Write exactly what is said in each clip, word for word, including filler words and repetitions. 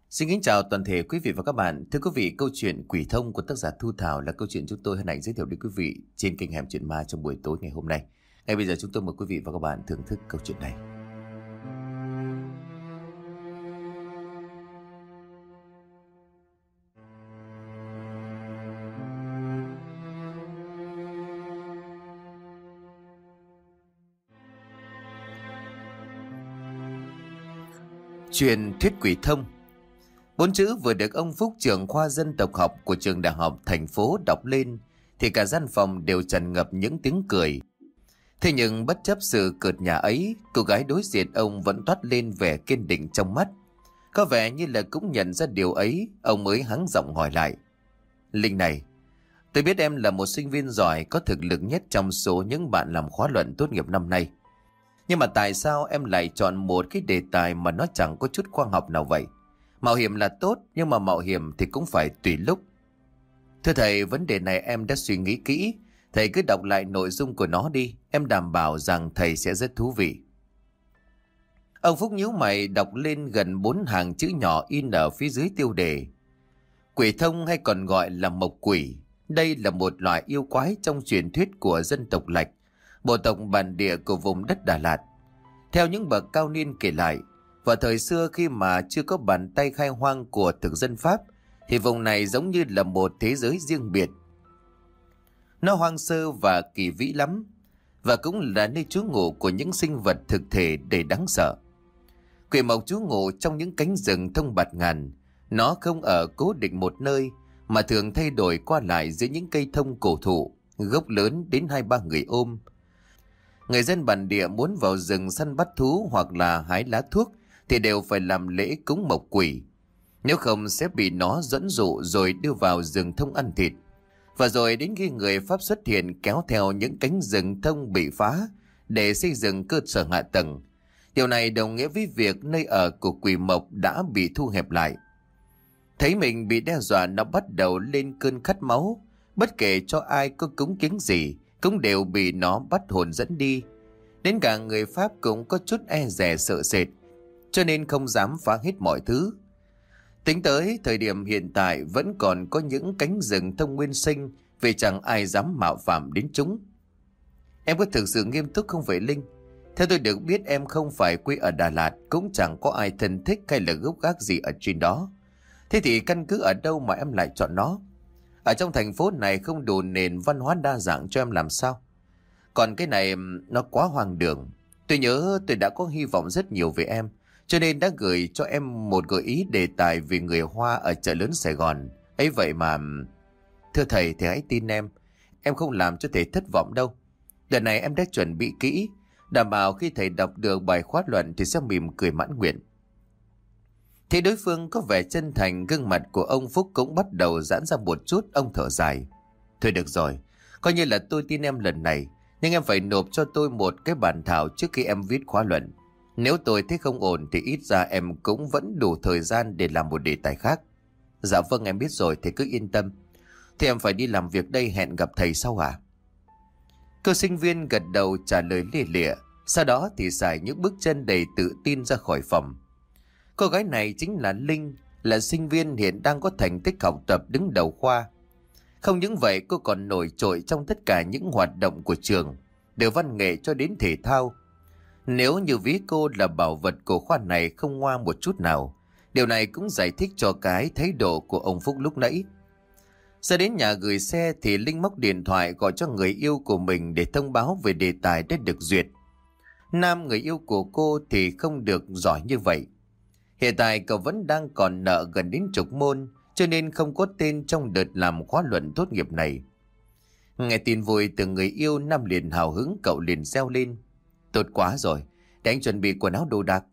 Xin kính chào toàn thể quý vị và các bạn. Thưa quý vị, câu chuyện Quỷ Thông của tác giả Thu Thảo là câu chuyện chúng tôi hân hạnh giới thiệu đến quý vị trên kênh Hẻm Chuyện Ma trong buổi tối ngày hôm nay. Ngay bây giờ chúng tôi mời quý vị và các bạn thưởng thức câu chuyện này. Truyền thuyết Quỷ Thông. Bốn chữ vừa được ông Phúc, trưởng khoa dân tộc học của trường đại học thành phố đọc lên thì cả gian phòng đều tràn ngập những tiếng cười. Thế nhưng bất chấp sự cợt nhả ấy, cô gái đối diện ông vẫn toát lên vẻ kiên định trong mắt. Có vẻ như là cũng nhận ra điều ấy, ông mới hắng giọng hỏi lại. Linh này, tôi biết em là một sinh viên giỏi có thực lực nhất trong số những bạn làm khóa luận tốt nghiệp năm nay. Nhưng mà tại sao em lại chọn một cái đề tài mà nó chẳng có chút khoa học nào vậy? Mạo hiểm là tốt, nhưng mà mạo hiểm thì cũng phải tùy lúc. Thưa thầy, vấn đề này em đã suy nghĩ kỹ. Thầy cứ đọc lại nội dung của nó đi. Em đảm bảo rằng thầy sẽ rất thú vị. Ông Phúc nhíu mày đọc lên gần bốn hàng chữ nhỏ in ở phía dưới tiêu đề. Quỷ thông hay còn gọi là mộc quỷ. Đây là một loại yêu quái trong truyền thuyết của dân tộc Lạch, bộ tộc bản địa của vùng đất Đà Lạt. Theo những bậc cao niên kể lại, vào thời xưa khi mà chưa có bàn tay khai hoang của thực dân Pháp, thì vùng này giống như là một thế giới riêng biệt. Nó hoang sơ và kỳ vĩ lắm, và cũng là nơi trú ngụ của những sinh vật thực thể đầy đáng sợ. Quỷ mộc trú ngụ trong những cánh rừng thông bạt ngàn. Nó không ở cố định một nơi, mà thường thay đổi qua lại giữa những cây thông cổ thụ, gốc lớn đến hai ba người ôm. Người dân bản địa muốn vào rừng săn bắt thú hoặc là hái lá thuốc thì đều phải làm lễ cúng mộc quỷ. Nếu không sẽ bị nó dẫn dụ rồi đưa vào rừng thông ăn thịt. Và rồi đến khi người Pháp xuất hiện kéo theo những cánh rừng thông bị phá để xây dựng cơ sở hạ tầng. Điều này đồng nghĩa với việc nơi ở của quỷ mộc đã bị thu hẹp lại. Thấy mình bị đe dọa, nó bắt đầu lên cơn khát máu. Bất kể cho ai có cúng kiến gì cũng đều bị nó bắt hồn dẫn đi. Đến cả người Pháp cũng có chút e dè sợ sệt, cho nên không dám phá hết mọi thứ. Tính tới thời điểm hiện tại vẫn còn có những cánh rừng thông nguyên sinh, vì chẳng ai dám mạo phạm đến chúng. Em có thực sự nghiêm túc không vậy Linh? Theo tôi được biết em không phải quê ở Đà Lạt, cũng chẳng có ai thân thích hay là gốc gác gì ở trên đó. Thế thì căn cứ ở đâu mà em lại chọn nó? Ở trong thành phố này không đủ nền văn hóa đa dạng cho em làm sao? Còn cái này nó quá hoang đường. Tôi nhớ tôi đã có hy vọng rất nhiều về em, cho nên đã gửi cho em một gợi ý đề tài về người Hoa ở chợ lớn Sài Gòn. Ấy vậy mà... Thưa thầy, thầy hãy tin em. Em không làm cho thầy thất vọng đâu. Đợt này em đã chuẩn bị kỹ, đảm bảo khi thầy đọc được bài khóa luận thì sẽ mỉm cười mãn nguyện. Thấy đối phương có vẻ chân thành, gương mặt của ông Phúc cũng bắt đầu giãn ra một chút. Ông thở dài. Thôi được rồi, coi như là tôi tin em lần này, nhưng em phải nộp cho tôi một cái bản thảo trước khi em viết khóa luận. Nếu tôi thấy không ổn thì ít ra em cũng vẫn đủ thời gian để làm một đề tài khác. Dạ vâng, em biết rồi, thầy cứ yên tâm. Thì em phải đi làm việc đây, hẹn gặp thầy sau à? Cô sinh viên gật đầu trả lời lia lịa. Sau đó thì xài những bước chân đầy tự tin ra khỏi phòng. Cô gái này chính là Linh, là sinh viên hiện đang có thành tích học tập đứng đầu khoa. Không những vậy, cô còn nổi trội trong tất cả những hoạt động của trường, từ văn nghệ cho đến thể thao. Nếu như ví cô là bảo vật của khoa này không ngoa một chút nào, điều này cũng giải thích cho cái thái độ của ông Phúc lúc nãy. Ra đến nhà gửi xe thì Linh móc điện thoại gọi cho người yêu của mình để thông báo về đề tài đã được duyệt. Nam, người yêu của cô, thì không được giỏi như vậy. Hiện tại cậu vẫn đang còn nợ gần đến chục môn, cho nên không có tên trong đợt làm khóa luận tốt nghiệp này. Nghe tin vui từ người yêu, Nam liền hào hứng, cậu liền reo lên. Tốt quá rồi, để anh chuẩn bị quần áo đồ đạc.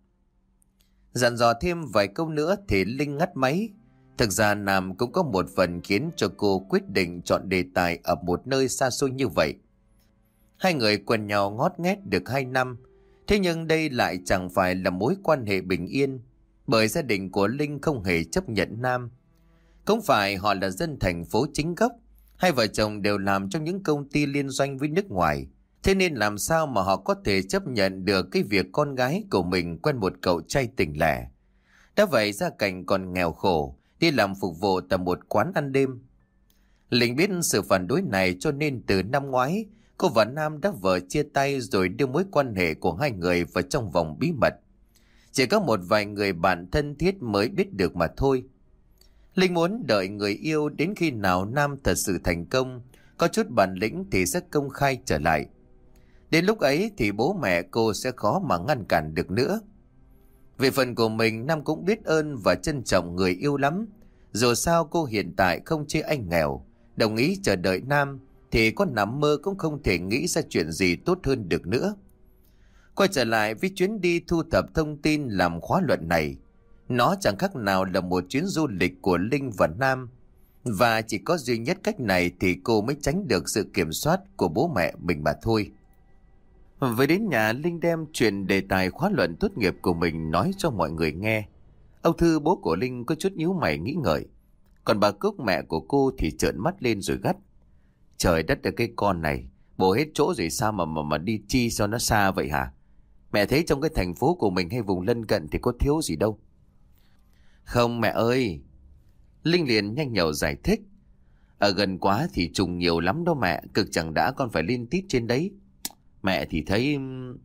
Dặn dò thêm vài câu nữa thì Linh ngắt máy. Thực ra Nam cũng có một phần khiến cho cô quyết định chọn đề tài ở một nơi xa xôi như vậy. Hai người quen nhau ngót nghét được hai năm, thế nhưng đây lại chẳng phải là mối quan hệ bình yên, bởi gia đình của Linh không hề chấp nhận Nam. Không phải họ là dân thành phố chính gốc, hai vợ chồng đều làm trong những công ty liên doanh với nước ngoài. Thế nên làm sao mà họ có thể chấp nhận được cái việc con gái của mình quen một cậu trai tỉnh lẻ. Đã vậy gia cảnh còn nghèo khổ, đi làm phục vụ tại một quán ăn đêm. Linh biết sự phản đối này cho nên từ năm ngoái, cô và Nam đã vợ chia tay rồi đưa mối quan hệ của hai người vào trong vòng bí mật. Chỉ có một vài người bạn thân thiết mới biết được mà thôi. Linh muốn đợi người yêu đến khi nào Nam thật sự thành công, có chút bản lĩnh thì sẽ công khai trở lại. Đến lúc ấy thì bố mẹ cô sẽ khó mà ngăn cản được nữa. Về phần của mình, Nam cũng biết ơn và trân trọng người yêu lắm. Dù sao cô hiện tại không chê anh nghèo, đồng ý chờ đợi Nam thì có nằm mơ cũng không thể nghĩ ra chuyện gì tốt hơn được nữa. Quay trở lại với chuyến đi thu thập thông tin làm khóa luận này, nó chẳng khác nào là một chuyến du lịch của Linh và Nam. Và chỉ có duy nhất cách này thì cô mới tránh được sự kiểm soát của bố mẹ mình mà thôi. Về đến nhà, Linh đem chuyện đề tài khóa luận tốt nghiệp của mình nói cho mọi người nghe. Ông Thư, bố của Linh, có chút nhíu mày nghĩ ngợi. Còn bà Cúc, mẹ của cô, thì trợn mắt lên rồi gắt: Trời đất ơi, cái con này bố hết chỗ rồi sao mà mà mà đi chi cho nó xa vậy hả? Mẹ thấy trong cái thành phố của mình hay vùng lân cận thì có thiếu gì đâu. Không mẹ ơi, Linh liền nhanh nhẩu giải thích. Ở gần quá thì trùng nhiều lắm đó mẹ, cực chẳng đã con phải lên tít trên đấy. Mẹ thì thấy...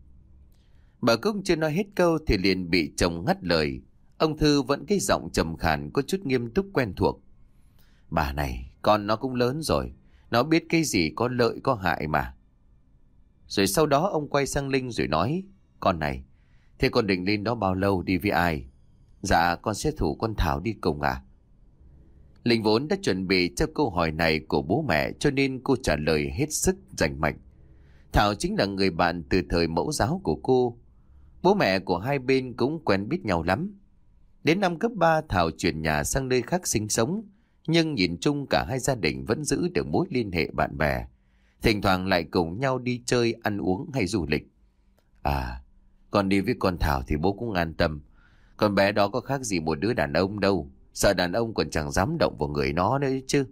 Bà Cúc chưa nói hết câu thì liền bị chồng ngắt lời. Ông Thư vẫn cái giọng trầm khàn có chút nghiêm túc quen thuộc. Bà này, con nó cũng lớn rồi, nó biết cái gì có lợi có hại mà. Rồi sau đó ông quay sang Linh rồi nói: Con này, thế con định lên đó bao lâu, đi với ai? Dạ con sẽ rủ con Thảo đi cùng à? Linh vốn đã chuẩn bị cho câu hỏi này của bố mẹ cho nên cô trả lời hết sức rành mạch. Thảo chính là người bạn từ thời mẫu giáo của cô. Bố mẹ của hai bên cũng quen biết nhau lắm. Đến năm cấp ba Thảo chuyển nhà sang nơi khác sinh sống, nhưng nhìn chung cả hai gia đình vẫn giữ được mối liên hệ bạn bè. Thỉnh thoảng lại cùng nhau đi chơi, ăn uống hay du lịch. À, con đi với con Thảo thì bố cũng an tâm. Con bé đó có khác gì một đứa đàn ông đâu. Sợ đàn ông còn chẳng dám động vào người nó nữa chứ.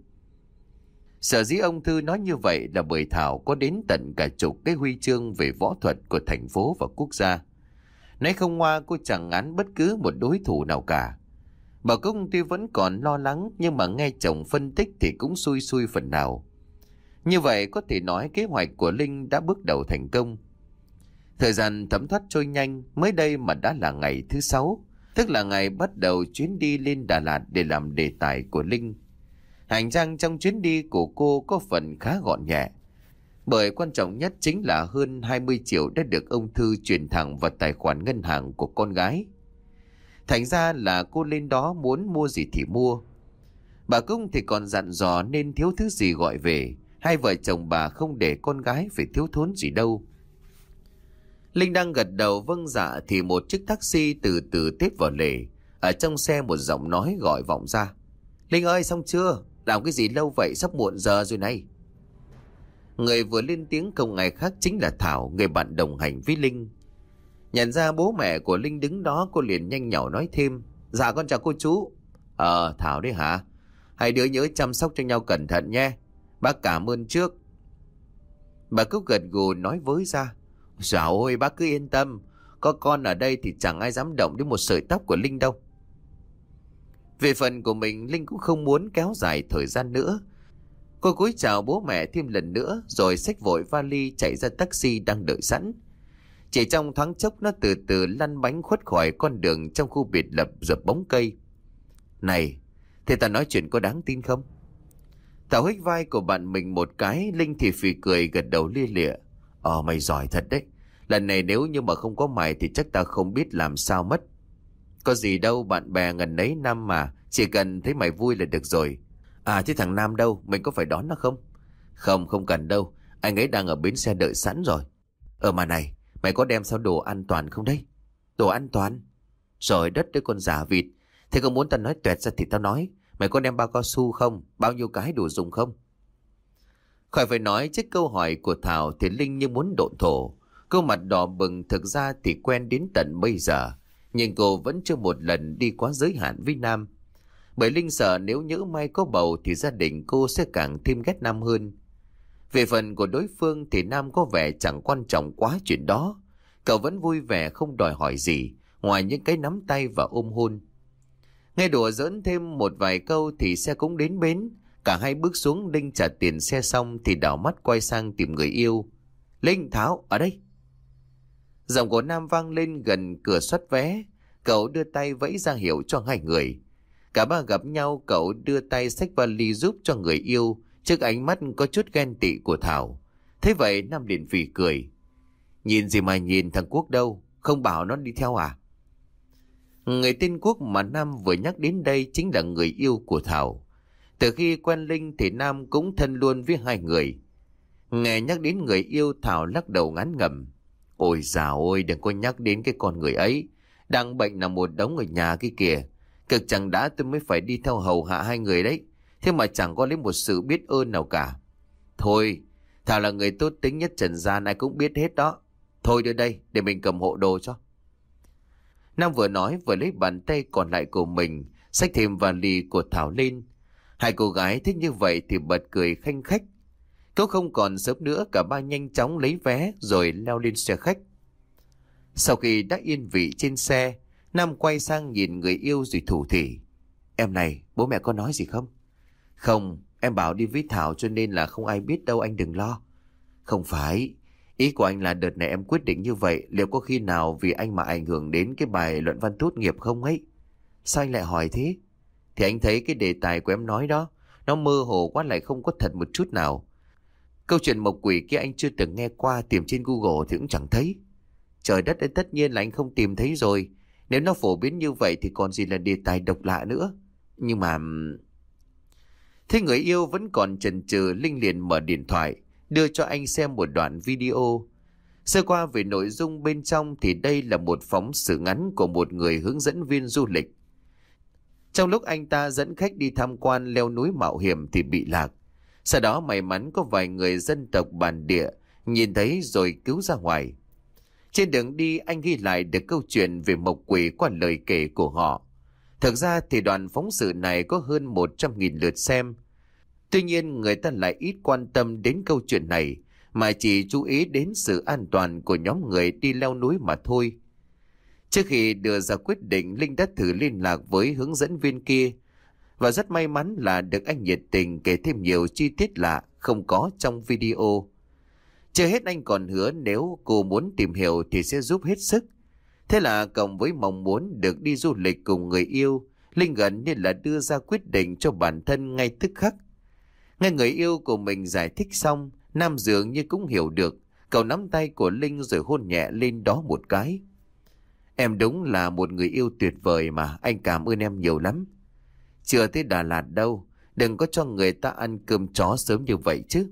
Sở dĩ ông Thư nói như vậy là bởi Thảo có đến tận cả chục cái huy chương về võ thuật của thành phố và quốc gia. Nói không ngoa, cô chẳng ngán bất cứ một đối thủ nào cả. Bà Cúc tuy vẫn còn lo lắng nhưng mà nghe chồng phân tích thì cũng xui xui phần nào. Như vậy có thể nói kế hoạch của Linh đã bước đầu thành công. Thời gian thấm thoát trôi nhanh, mới đây mà đã là ngày thứ sáu, tức là ngày bắt đầu chuyến đi lên Đà Lạt để làm đề tài của Linh. Hành trang trong chuyến đi của cô có phần khá gọn nhẹ, bởi quan trọng nhất chính là hơn hai mươi triệu đã được ông Thư chuyển thẳng vào tài khoản ngân hàng của con gái. Thành ra là cô lên đó muốn mua gì thì mua. Bà Cung thì còn dặn dò nên thiếu thứ gì gọi về, hai vợ chồng bà không để con gái phải thiếu thốn gì đâu. Linh đang gật đầu vâng dạ thì một chiếc taxi từ từ tiếp vào lề. Ở trong xe một giọng nói gọi vọng ra: Linh ơi, xong chưa? Làm cái gì lâu vậy, sắp muộn giờ rồi này. Người vừa lên tiếng không ai khác chính là Thảo, người bạn đồng hành với Linh. Nhận ra bố mẹ của Linh đứng đó, cô liền nhanh nhảu nói thêm: Dạ con chào cô chú. Ờ Thảo đấy hả? Hai đứa nhớ chăm sóc cho nhau cẩn thận nhé. Bác cảm ơn trước. Bà Cúc gật gù nói với ra: Dạ ôi bác cứ yên tâm, có con ở đây thì chẳng ai dám động đến một sợi tóc của Linh đâu. Về phần của mình, Linh cũng không muốn kéo dài thời gian nữa. Cô cúi chào bố mẹ thêm lần nữa rồi xách vội vali chạy ra taxi đang đợi sẵn. Chỉ trong thoáng chốc nó từ từ lăn bánh khuất khỏi con đường trong khu biệt lập dập bóng cây. Này, thế ta nói chuyện có đáng tin không? Thảo hích vai của bạn mình một cái, Linh thì phì cười gật đầu lia lịa. Ờ mày giỏi thật đấy. Lần này nếu như mà không có mày thì chắc ta không biết làm sao mất. Có gì đâu, bạn bè ngần ấy năm mà, chỉ cần thấy mày vui là được rồi. À thế thằng Nam đâu, mình có phải đón nó không? Không, không cần đâu, anh ấy đang ở bến xe đợi sẵn rồi. Ờ mà này, mày có đem sao đồ an toàn không đấy? Đồ an toàn? Rồi đất đấy con giả vịt. Thế có muốn tao nói tuẹt ra thì tao nói. Mày có đem bao cao su không? Bao nhiêu cái đủ dùng không? Khỏi phải nói, trước câu hỏi của Thảo thì Linh như muốn độn thổ. Cô mặt đỏ bừng, thực ra thì quen đến tận bây giờ, nhưng cô vẫn chưa một lần đi quá giới hạn với Nam. Bởi Linh sợ nếu nhỡ may có bầu thì gia đình cô sẽ càng thêm ghét Nam hơn. Về phần của đối phương thì Nam có vẻ chẳng quan trọng quá chuyện đó. Cậu vẫn vui vẻ không đòi hỏi gì ngoài những cái nắm tay và ôm hôn. Nghe đùa giỡn thêm một vài câu thì xe cũng đến bến. Cả hai bước xuống, Linh trả tiền xe xong thì đảo mắt quay sang tìm người yêu. Linh, Thảo, ở đây. Giọng của Nam vang lên gần cửa soát vé. Cậu đưa tay vẫy ra hiệu cho hai người. Cả ba gặp nhau, cậu đưa tay xách vali giúp cho người yêu trước ánh mắt có chút ghen tị của Thảo. Thế vậy Nam liền phì cười. Nhìn gì mà nhìn, thằng Quốc đâu? Không bảo nó đi theo à? Người tên Quốc mà Nam vừa nhắc đến đây chính là người yêu của Thảo. Từ khi quen Linh thì Nam cũng thân luôn với hai người. Nghe nhắc đến người yêu, Thảo lắc đầu ngán ngẩm. Ôi dào ôi, đừng có nhắc đến cái con người ấy. Đang bệnh nằm một đống ở nhà kia kìa. Cực chẳng đã tôi mới phải đi theo hầu hạ hai người đấy. Thế mà chẳng có lấy một sự biết ơn nào cả. Thôi, Thảo là người tốt tính nhất trần gian, ai cũng biết hết đó. Thôi đưa đây, để mình cầm hộ đồ cho. Nam vừa nói vừa lấy bàn tay còn lại của mình xách thêm vali của Thảo lên. Hai cô gái thích như vậy thì bật cười khanh khách. Cậu không còn sớm nữa, cả ba nhanh chóng lấy vé rồi leo lên xe khách. Sau khi đã yên vị trên xe, Nam quay sang nhìn người yêu rồi thủ thỉ. Em này, bố mẹ có nói gì không? Không, em bảo đi với Thảo cho nên là không ai biết đâu, anh đừng lo. Không phải, ý của anh là đợt này em quyết định như vậy, liệu có khi nào vì anh mà ảnh hưởng đến cái bài luận văn tốt nghiệp không ấy? Sao anh lại hỏi thế? Thì anh thấy cái đề tài của em nói đó, nó mơ hồ quá, lại không có thật một chút nào. Câu chuyện mộc quỷ kia anh chưa từng nghe qua, tìm trên Google thì cũng chẳng thấy. Trời đất ơi, tất nhiên là anh không tìm thấy rồi. Nếu nó phổ biến như vậy thì còn gì là đề tài độc lạ nữa. Nhưng mà... Thế người yêu vẫn còn chần chừ, Linh liền mở điện thoại, đưa cho anh xem một đoạn video. Sơ qua về nội dung bên trong thì đây là một phóng sự ngắn của một người hướng dẫn viên du lịch. Trong lúc anh ta dẫn khách đi tham quan leo núi mạo hiểm thì bị lạc. Sau đó may mắn có vài người dân tộc bản địa nhìn thấy rồi cứu ra ngoài. Trên đường đi anh ghi lại được câu chuyện về mộc quỷ qua lời kể của họ. Thực ra thì đoạn phóng sự này có hơn một trăm nghìn lượt xem. Tuy nhiên người ta lại ít quan tâm đến câu chuyện này, mà chỉ chú ý đến sự an toàn của nhóm người đi leo núi mà thôi. Trước khi đưa ra quyết định, Linh đã thử liên lạc với hướng dẫn viên kia. Và rất may mắn là được anh nhiệt tình kể thêm nhiều chi tiết lạ không có trong video. Chưa hết anh còn hứa nếu cô muốn tìm hiểu thì sẽ giúp hết sức. Thế là cộng với mong muốn được đi du lịch cùng người yêu, Linh gần như là đưa ra quyết định cho bản thân ngay tức khắc. Nghe người yêu của mình giải thích xong, Nam dường như cũng hiểu được. Cậu nắm tay của Linh rồi hôn nhẹ lên đó một cái. Em đúng là một người yêu tuyệt vời mà, anh cảm ơn em nhiều lắm. Chưa tới Đà Lạt đâu, đừng có cho người ta ăn cơm chó sớm như vậy chứ.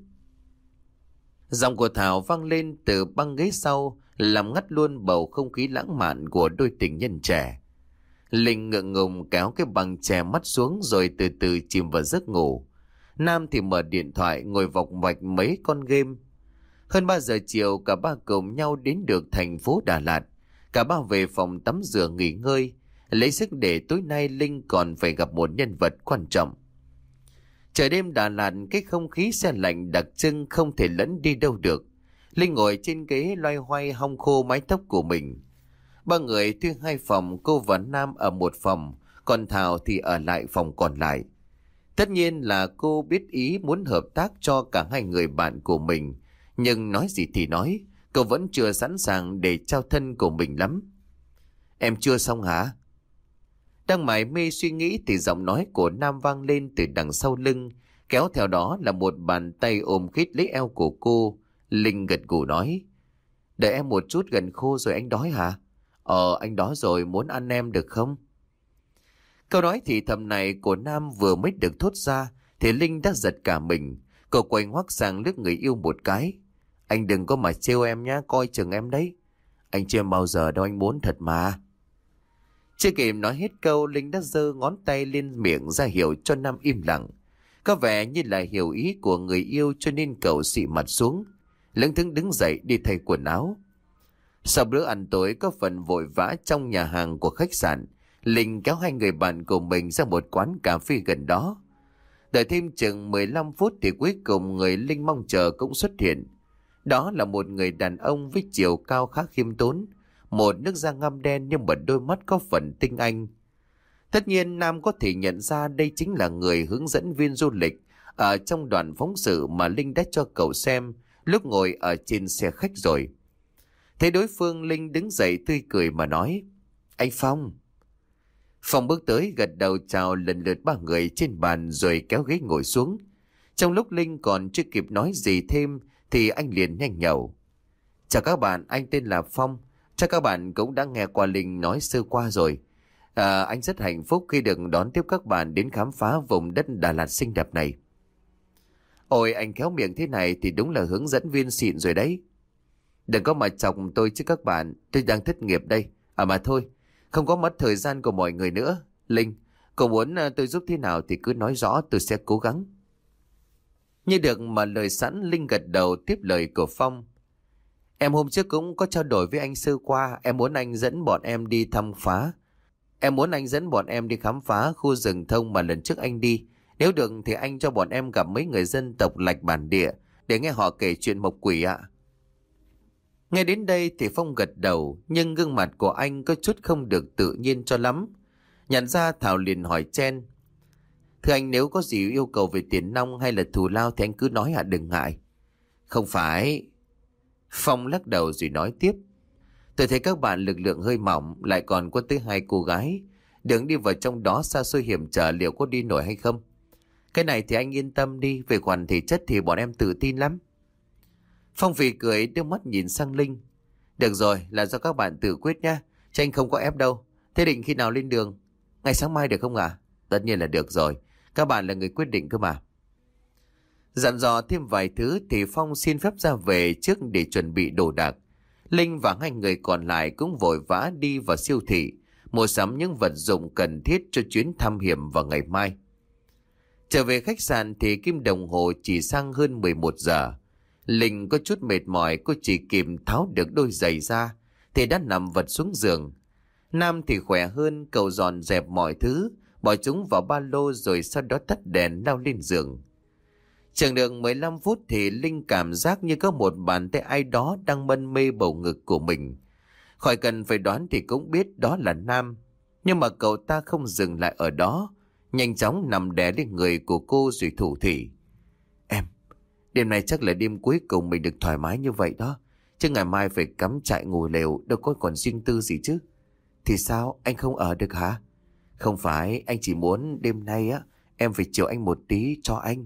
Giọng của Thảo vang lên từ băng ghế sau, làm ngắt luôn bầu không khí lãng mạn của đôi tình nhân trẻ. Linh ngượng ngùng kéo cái băng che mắt xuống rồi từ từ chìm vào giấc ngủ. Nam thì mở điện thoại ngồi vọc vạch mấy con game. Hơn ba giờ chiều cả ba cùng nhau đến được thành phố Đà Lạt. Cả ba về phòng tắm rửa nghỉ ngơi, lấy sức để tối nay Linh còn phải gặp một nhân vật quan trọng. Trời đêm Đà Lạt, cái không khí se lạnh đặc trưng không thể lẫn đi đâu được. Linh ngồi trên ghế loay hoay hong khô mái tóc của mình. Ba người thuê hai phòng, cô và Nam ở một phòng, còn Thảo thì ở lại phòng còn lại. Tất nhiên là cô biết ý muốn hợp tác cho cả hai người bạn của mình, nhưng nói gì thì nói, cô vẫn chưa sẵn sàng để trao thân của mình lắm. Em chưa xong hả? Đang mải mê suy nghĩ thì giọng nói của Nam vang lên từ đằng sau lưng, kéo theo đó là một bàn tay ôm khít lấy eo của cô. Linh gật gù nói, đợi em một chút, gần khô rồi, anh đói hả? Ờ, anh đói rồi, muốn ăn em được không? Câu nói thì thầm này của Nam vừa mới được thốt ra thì Linh đã giật cả mình. Cô quay ngoắt sang liếc người yêu một cái. Anh đừng có mà trêu em nhá, coi chừng em đấy. Anh chưa bao giờ đâu, anh muốn thật mà. Chưa kịp nói hết câu, Linh đã giơ ngón tay lên miệng ra hiệu cho Nam im lặng. Có vẻ như là hiểu ý của người yêu cho nên cậu xị mặt xuống, lững thững đứng dậy đi thay quần áo. Sau bữa ăn tối có phần vội vã trong nhà hàng của khách sạn, Linh kéo hai người bạn của mình ra một quán cà phê gần đó. Đợi thêm chừng mười lăm phút thì cuối cùng người Linh mong chờ cũng xuất hiện. Đó là một người đàn ông với chiều cao khá khiêm tốn, một nước da ngăm đen nhưng mà đôi mắt có phần tinh anh. Tất nhiên Nam có thể nhận ra đây chính là người hướng dẫn viên du lịch ở trong đoạn phóng sự mà Linh đã cho cậu xem lúc ngồi ở trên xe khách rồi. Thấy đối phương, Linh đứng dậy tươi cười mà nói: "Anh Phong." Phong bước tới gật đầu chào lần lượt ba người trên bàn rồi kéo ghế ngồi xuống. Trong lúc Linh còn chưa kịp nói gì thêm thì anh liền nhanh nhẩu: "Chào các bạn, anh tên là Phong. Chắc các bạn cũng đã nghe qua Linh nói sơ qua rồi. À, anh rất hạnh phúc khi được đón tiếp các bạn đến khám phá vùng đất Đà Lạt xinh đẹp này." "Ôi, anh khéo miệng thế này thì đúng là hướng dẫn viên xịn rồi đấy." "Đừng có mà chọc tôi chứ các bạn, tôi đang thất nghiệp đây. À mà thôi, không có mất thời gian của mọi người nữa. Linh, cậu muốn tôi giúp thế nào thì cứ nói rõ, tôi sẽ cố gắng." Như được mà lời sẵn, Linh gật đầu tiếp lời của Phong: "Em hôm trước cũng có trao đổi với anh sơ qua, em muốn anh dẫn bọn em đi thăm phá. Em muốn anh dẫn bọn em đi khám phá khu rừng thông mà lần trước anh đi. Nếu được thì anh cho bọn em gặp mấy người dân tộc Lạch bản địa để nghe họ kể chuyện mộc quỷ ạ." Nghe đến đây thì Phong gật đầu, nhưng gương mặt của anh có chút không được tự nhiên cho lắm. Nhận ra Thảo liền hỏi chen: "Thưa anh, nếu có gì yêu cầu về tiền nong hay là thù lao thì anh cứ nói ạ, đừng ngại." "Không phải." Phong lắc đầu rồi nói tiếp: "Tôi thấy các bạn lực lượng hơi mỏng, lại còn có tới hai cô gái. Đường đi vào trong đó xa xôi hiểm trở, liệu có đi nổi hay không? Cái này thì anh yên tâm đi, về khoản thể chất thì bọn em tự tin lắm." Phong phì cười đưa mắt nhìn sang Linh: "Được rồi, là do các bạn tự quyết nhá, chứ anh không có ép đâu. Thế định khi nào lên đường? Ngày sáng mai được không ạ?" À? "Tất nhiên là được rồi, các bạn là người quyết định cơ mà." Dặn dò thêm vài thứ thì Phong xin phép ra về trước để chuẩn bị đồ đạc. Linh và hai người còn lại cũng vội vã đi vào siêu thị mua sắm những vật dụng cần thiết cho chuyến thám hiểm vào ngày mai. Trở về khách sạn thì kim đồng hồ chỉ sang hơn mười một giờ. Linh có chút mệt mỏi, cô chỉ kịp tháo được đôi giày ra thì đã nằm vật xuống giường. Nam thì khỏe hơn, cậu dọn dẹp mọi thứ, bỏ chúng vào ba lô rồi sau đó tắt đèn lao lên giường. Chẳng được mười lăm phút thì Linh cảm giác như có một bàn tay ai đó đang mân mê bầu ngực của mình. Khỏi cần phải đoán thì cũng biết đó là Nam. Nhưng mà cậu ta không dừng lại ở đó, nhanh chóng nằm đè lên người của cô rồi thủ thỉ: "Em, đêm nay chắc là đêm cuối cùng mình được thoải mái như vậy đó. Chứ ngày mai phải cắm trại ngủ lều, đâu có còn riêng tư gì chứ." "Thì sao, anh không ở được hả?" "Không phải, anh chỉ muốn đêm nay á em phải chiều anh một tí cho anh."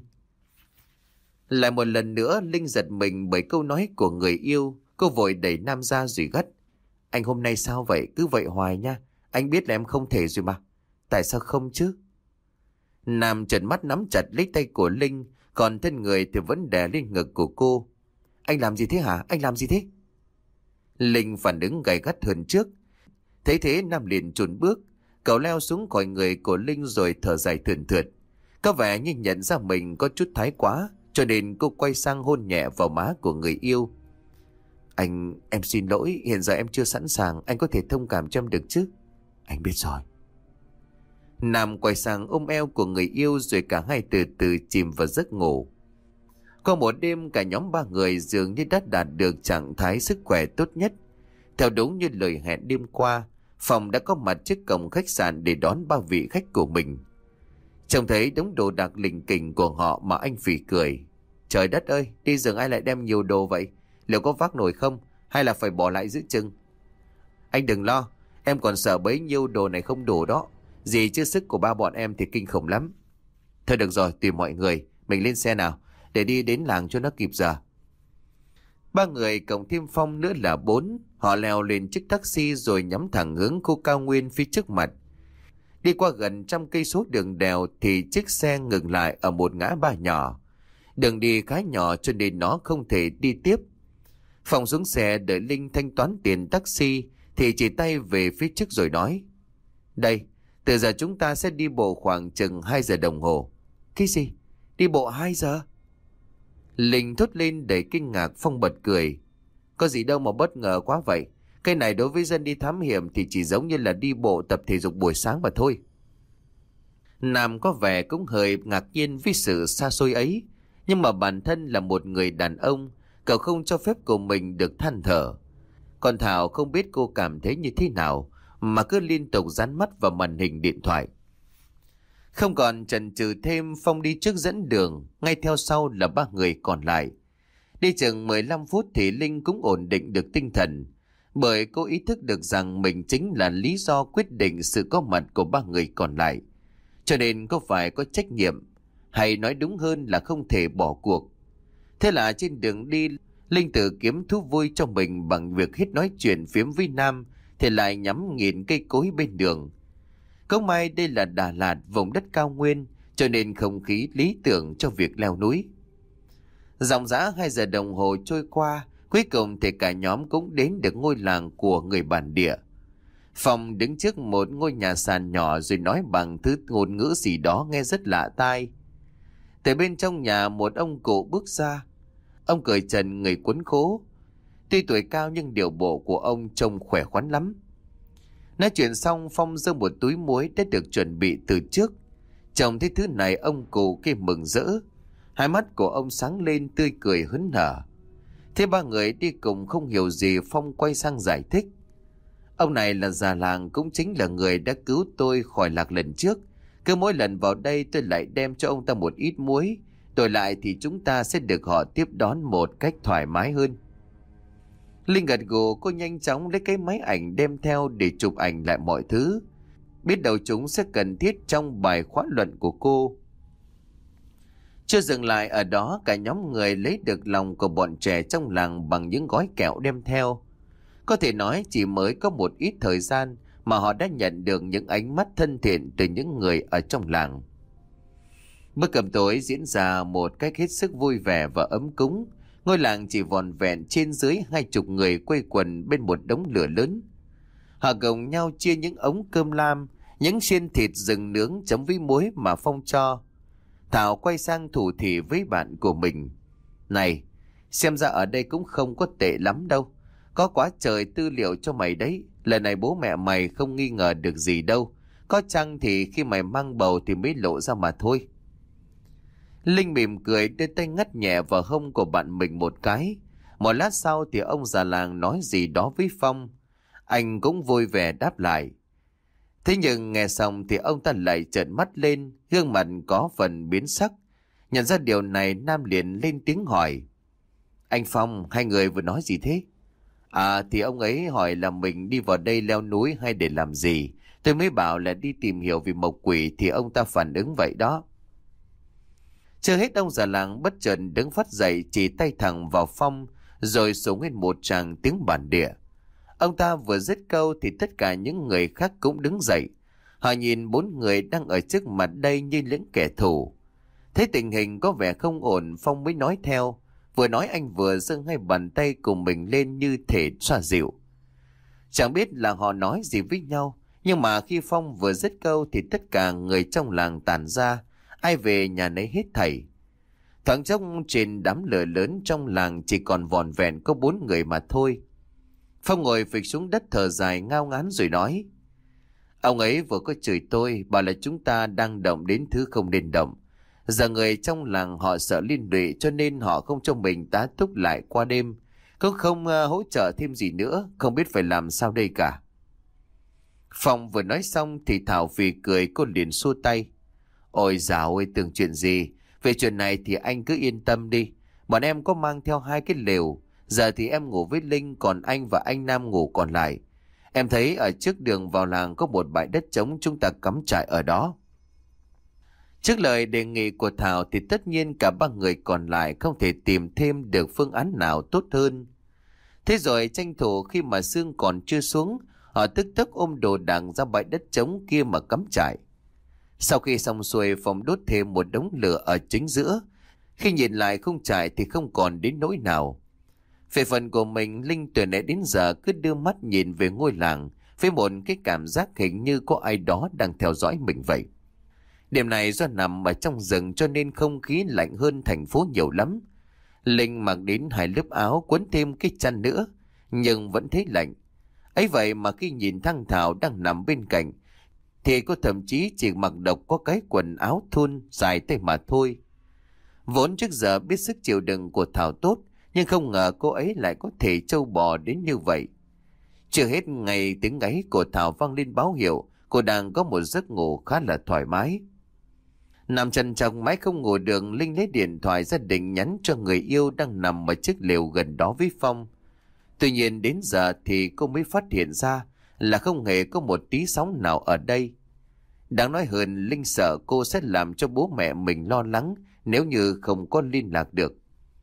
Lại một lần nữa Linh giật mình bởi câu nói của người yêu. Cô vội đẩy Nam ra rồi gắt: "Anh hôm nay sao vậy? Cứ vậy hoài nha. Anh biết là em không thể rồi mà. Tại sao không chứ?" Nam trợn mắt nắm chặt lấy tay của Linh, còn thân người thì vẫn đè lên ngực của cô. "Anh làm gì thế hả? Anh làm gì thế?" Linh phản ứng gay gắt hơn trước. Thấy thế Nam liền chùn bước. Cậu leo xuống khỏi người của Linh rồi thở dài thườn thượt. Có vẻ như nhận ra mình có chút thái quá, cho nên cô quay sang hôn nhẹ vào má của người yêu. "Anh, em xin lỗi, hiện giờ em chưa sẵn sàng, anh có thể thông cảm cho em được chứ?" "Anh biết rồi." Nam quay sang ôm eo của người yêu rồi cả hai từ từ chìm vào giấc ngủ. Có một đêm cả nhóm ba người dường như đã đạt được trạng thái sức khỏe tốt nhất. Theo đúng như lời hẹn đêm qua, Phong đã có mặt trước cổng khách sạn để đón ba vị khách của mình. Trông thấy đống đồ đạc lỉnh kỉnh của họ mà anh phì cười: "Trời đất ơi, đi rừng ai lại đem nhiều đồ vậy? Liệu có vác nổi không? Hay là phải bỏ lại giữ chừng?" "Anh đừng lo, em còn sợ bấy nhiêu đồ này không đủ đó. Gì chứ sức của ba bọn em thì kinh khủng lắm." "Thôi được rồi, tùy mọi người, mình lên xe nào, để đi đến làng cho nó kịp giờ." Ba người cộng thêm Phong nữa là bốn. Họ leo lên chiếc taxi rồi nhắm thẳng hướng khu cao nguyên phía trước mặt. Đi qua gần trăm cây số đường đèo thì chiếc xe ngừng lại ở một ngã ba nhỏ. Đường đi khá nhỏ cho nên nó không thể đi tiếp. Phong xuống xe đợi Linh thanh toán tiền taxi thì chỉ tay về phía trước rồi nói: "Đây, từ giờ chúng ta sẽ đi bộ khoảng chừng hai giờ đồng hồ." "Cái gì? Đi bộ hai giờ?" Linh thốt lên đầy kinh ngạc. Phong bật cười: "Có gì đâu mà bất ngờ quá vậy. Cái này đối với dân đi thám hiểm thì chỉ giống như là đi bộ tập thể dục buổi sáng mà thôi." Nam có vẻ cũng hơi ngạc nhiên với sự xa xôi ấy. Nhưng mà bản thân là một người đàn ông, cậu không cho phép của mình được than thở. Còn Thảo không biết cô cảm thấy như thế nào. mà cứ liên tục dán mắt vào màn hình điện thoại. Không còn chần chừ thêm, Phong đi trước dẫn đường, ngay theo sau là ba người còn lại. Đi chừng mười lăm phút thì Linh cũng ổn định được tinh thần, bởi cô ý thức được rằng mình chính là lý do quyết định sự có mặt của ba người còn lại. Cho nên cô phải có trách nhiệm, hay nói đúng hơn là không thể bỏ cuộc. Thế là trên đường đi, Linh tự kiếm thú vui cho mình bằng việc hết nói chuyện phiếm với Nam thì lại nhắm nhìn cây cối bên đường. Cũng may đây là Đà Lạt, vùng đất cao nguyên, cho nên không khí lý tưởng cho việc leo núi. Dòng dã hai giờ đồng hồ trôi qua, cuối cùng thì cả nhóm cũng đến được ngôi làng của người bản địa. Phong đứng trước một ngôi nhà sàn nhỏ rồi nói bằng thứ ngôn ngữ gì đó nghe rất lạ tai. Từ bên trong nhà một ông cụ bước ra. Ông cởi trần, người quấn khố. Tuy tuổi cao nhưng điệu bộ của ông trông khỏe khoắn lắm. Nói chuyện xong, Phong giơ một túi muối đã được chuẩn bị từ trước. Trông thấy thứ này, ông cụ kia mừng rỡ. Hai mắt của ông sáng lên tươi cười hớn hở. Thế ba người đi cùng không hiểu gì, Phong quay sang giải thích. Ông này là già làng, cũng chính là người đã cứu tôi khỏi lạc lần trước. Cứ mỗi lần vào đây tôi lại đem cho ông ta một ít muối. Đổi lại thì chúng ta sẽ được họ tiếp đón một cách thoải mái hơn. Linh gật gù, cô nhanh chóng lấy cái máy ảnh đem theo để chụp ảnh lại mọi thứ. Biết đâu chúng sẽ cần thiết trong bài khóa luận của cô. Chưa dừng lại ở đó, cả nhóm người lấy được lòng của bọn trẻ trong làng bằng những gói kẹo đem theo. Có thể nói chỉ mới có một ít thời gian mà họ đã nhận được những ánh mắt thân thiện từ những người ở trong làng. Bữa cơm tối diễn ra một cách hết sức vui vẻ và ấm cúng. Ngôi làng chỉ vòn vẹn trên dưới hai chục người quây quần bên một đống lửa lớn. Họ cùng nhau chia những ống cơm lam, những xiên thịt rừng nướng chấm với muối mà Phong cho. Thảo quay sang thủ thỉ với bạn của mình. Này, xem ra ở đây cũng không có tệ lắm đâu. Có quá trời tư liệu cho mày đấy. Lần này bố mẹ mày không nghi ngờ được gì đâu. Có chăng thì khi mày mang bầu thì mới lộ ra mà thôi. Linh mỉm cười đưa tay ngắt nhẹ vào hông của bạn mình một cái. Một lát sau thì ông già làng nói gì đó với Phong. Anh cũng vui vẻ đáp lại. Thế nhưng nghe xong thì ông ta lại trợn mắt lên, gương mặt có phần biến sắc. Nhận ra điều này, Nam liền lên tiếng hỏi. Anh Phong, hai người vừa nói gì thế? À thì ông ấy hỏi là mình đi vào đây leo núi hay để làm gì. Tôi mới bảo là đi tìm hiểu về mộc quỷ thì ông ta phản ứng vậy đó. Chưa hết, ông già làng bất chợt đứng phát dậy, chỉ tay thẳng vào Phong rồi súng lên một tràng tiếng bản địa. Ông ta vừa dứt câu thì tất cả những người khác cũng đứng dậy. Họ nhìn bốn người đang ở trước mặt đây như những kẻ thù. Thấy tình hình có vẻ không ổn, Phong mới nói theo. Vừa nói anh vừa giơ hai bàn tay cùng mình lên như thể xoa dịu. Chẳng biết là họ nói gì với nhau, nhưng mà khi Phong vừa dứt câu thì tất cả người trong làng tản ra, ai về nhà nấy hết thảy. Thoáng chốc trên đám lửa lớn trong làng chỉ còn vòn vẹn có bốn người mà thôi. Phong ngồi phịch xuống đất thở dài ngao ngán rồi nói. Ông ấy vừa có chửi tôi, bảo là chúng ta đang động đến thứ không nên động. Giờ người trong làng họ sợ liên lụy cho nên họ không cho mình tá túc lại qua đêm. Cũng không uh, hỗ trợ thêm gì nữa, không biết phải làm sao đây cả. Phong vừa nói xong thì Thảo vì cười cô liền xua tay. Ôi dào ơi, tưởng chuyện gì. Về chuyện này thì anh cứ yên tâm đi. Bọn em có mang theo hai cái lều. Giờ thì em ngủ với Linh, còn anh và anh Nam ngủ còn lại. Em thấy ở trước đường vào làng có một bãi đất trống, chúng ta cắm trại ở đó. Trước lời đề nghị của Thảo thì tất nhiên cả ba người còn lại không thể tìm thêm được phương án nào tốt hơn. Thế rồi tranh thủ khi mà sương còn chưa xuống, họ tức tốc ôm đồ đạc ra bãi đất trống kia mà cắm trại. Sau khi xong xuôi, Phong đốt thêm một đống lửa ở chính giữa. Khi nhìn lại khung trại thì không còn đến nỗi nào. Về phần của mình, Linh từ nãy đến giờ cứ đưa mắt nhìn về ngôi làng với một cái cảm giác hình như có ai đó đang theo dõi mình vậy. Đêm này do nằm ở trong rừng cho nên không khí lạnh hơn thành phố nhiều lắm. Linh mặc đến hai lớp áo quấn thêm cái chăn nữa, nhưng vẫn thấy lạnh. Ấy vậy mà khi nhìn thằng Thảo đang nằm bên cạnh, thì cô thậm chí chỉ mặc độc có cái quần áo thun dài tay mà thôi. Vốn trước giờ biết sức chịu đựng của Thảo tốt, nhưng không ngờ cô ấy lại có thể trâu bò đến như vậy. Chưa hết ngày tiếng ngáy của Thảo vang lên báo hiệu cô đang có một giấc ngủ khá là thoải mái. Nằm trằn trọc mãi không ngủ được, Linh lấy điện thoại gia đình nhắn cho người yêu đang nằm ở chiếc lều gần đó với Phong. Tuy nhiên đến giờ thì cô mới phát hiện ra là không hề có một tí sóng nào ở đây. Đáng nói hơn, Linh sợ cô sẽ làm cho bố mẹ mình lo lắng nếu như không có liên lạc được.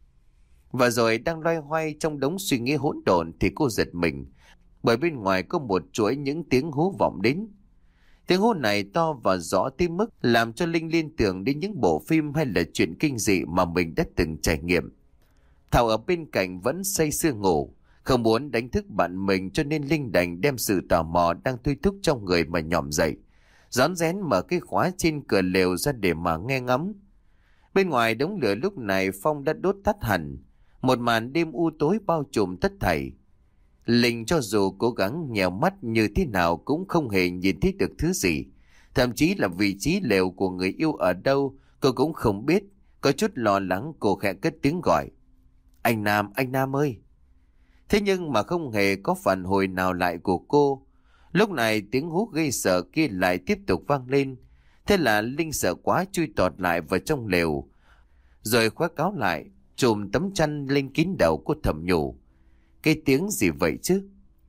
Và rồi đang loay hoay trong đống suy nghĩ hỗn độn thì cô giật mình, bởi bên ngoài có một chuỗi những tiếng hú vọng đến. Tiếng hú này to và rõ tới mức làm cho Linh liên tưởng đến những bộ phim hay là chuyện kinh dị mà mình đã từng trải nghiệm. Thảo ở bên cạnh vẫn say sưa ngủ, không muốn đánh thức bạn mình, cho nên Linh đành đem sự tò mò đang thôi thúc trong người mà nhòm dậy, rón rén mở cái khóa trên cửa lều ra để mà nghe ngắm. Bên ngoài đống lửa lúc này Phong đã đốt tắt hẳn, một màn đêm u tối bao trùm tất thảy. Linh cho dù cố gắng nhèo mắt như thế nào cũng không hề nhìn thấy được thứ gì, thậm chí là vị trí lều của người yêu ở đâu cô cũng không biết. Có chút lo lắng cô khẽ cất tiếng gọi: "Anh Nam, anh Nam ơi!" Thế nhưng mà không hề có phản hồi nào lại của cô. Lúc này tiếng hú gây sợ kia lại tiếp tục vang lên. Thế là Linh sợ quá chui tọt lại vào trong lều, rồi khóa cáo lại, chùm tấm chăn lên kín đầu. Cô thầm nhủ: cái tiếng gì vậy chứ?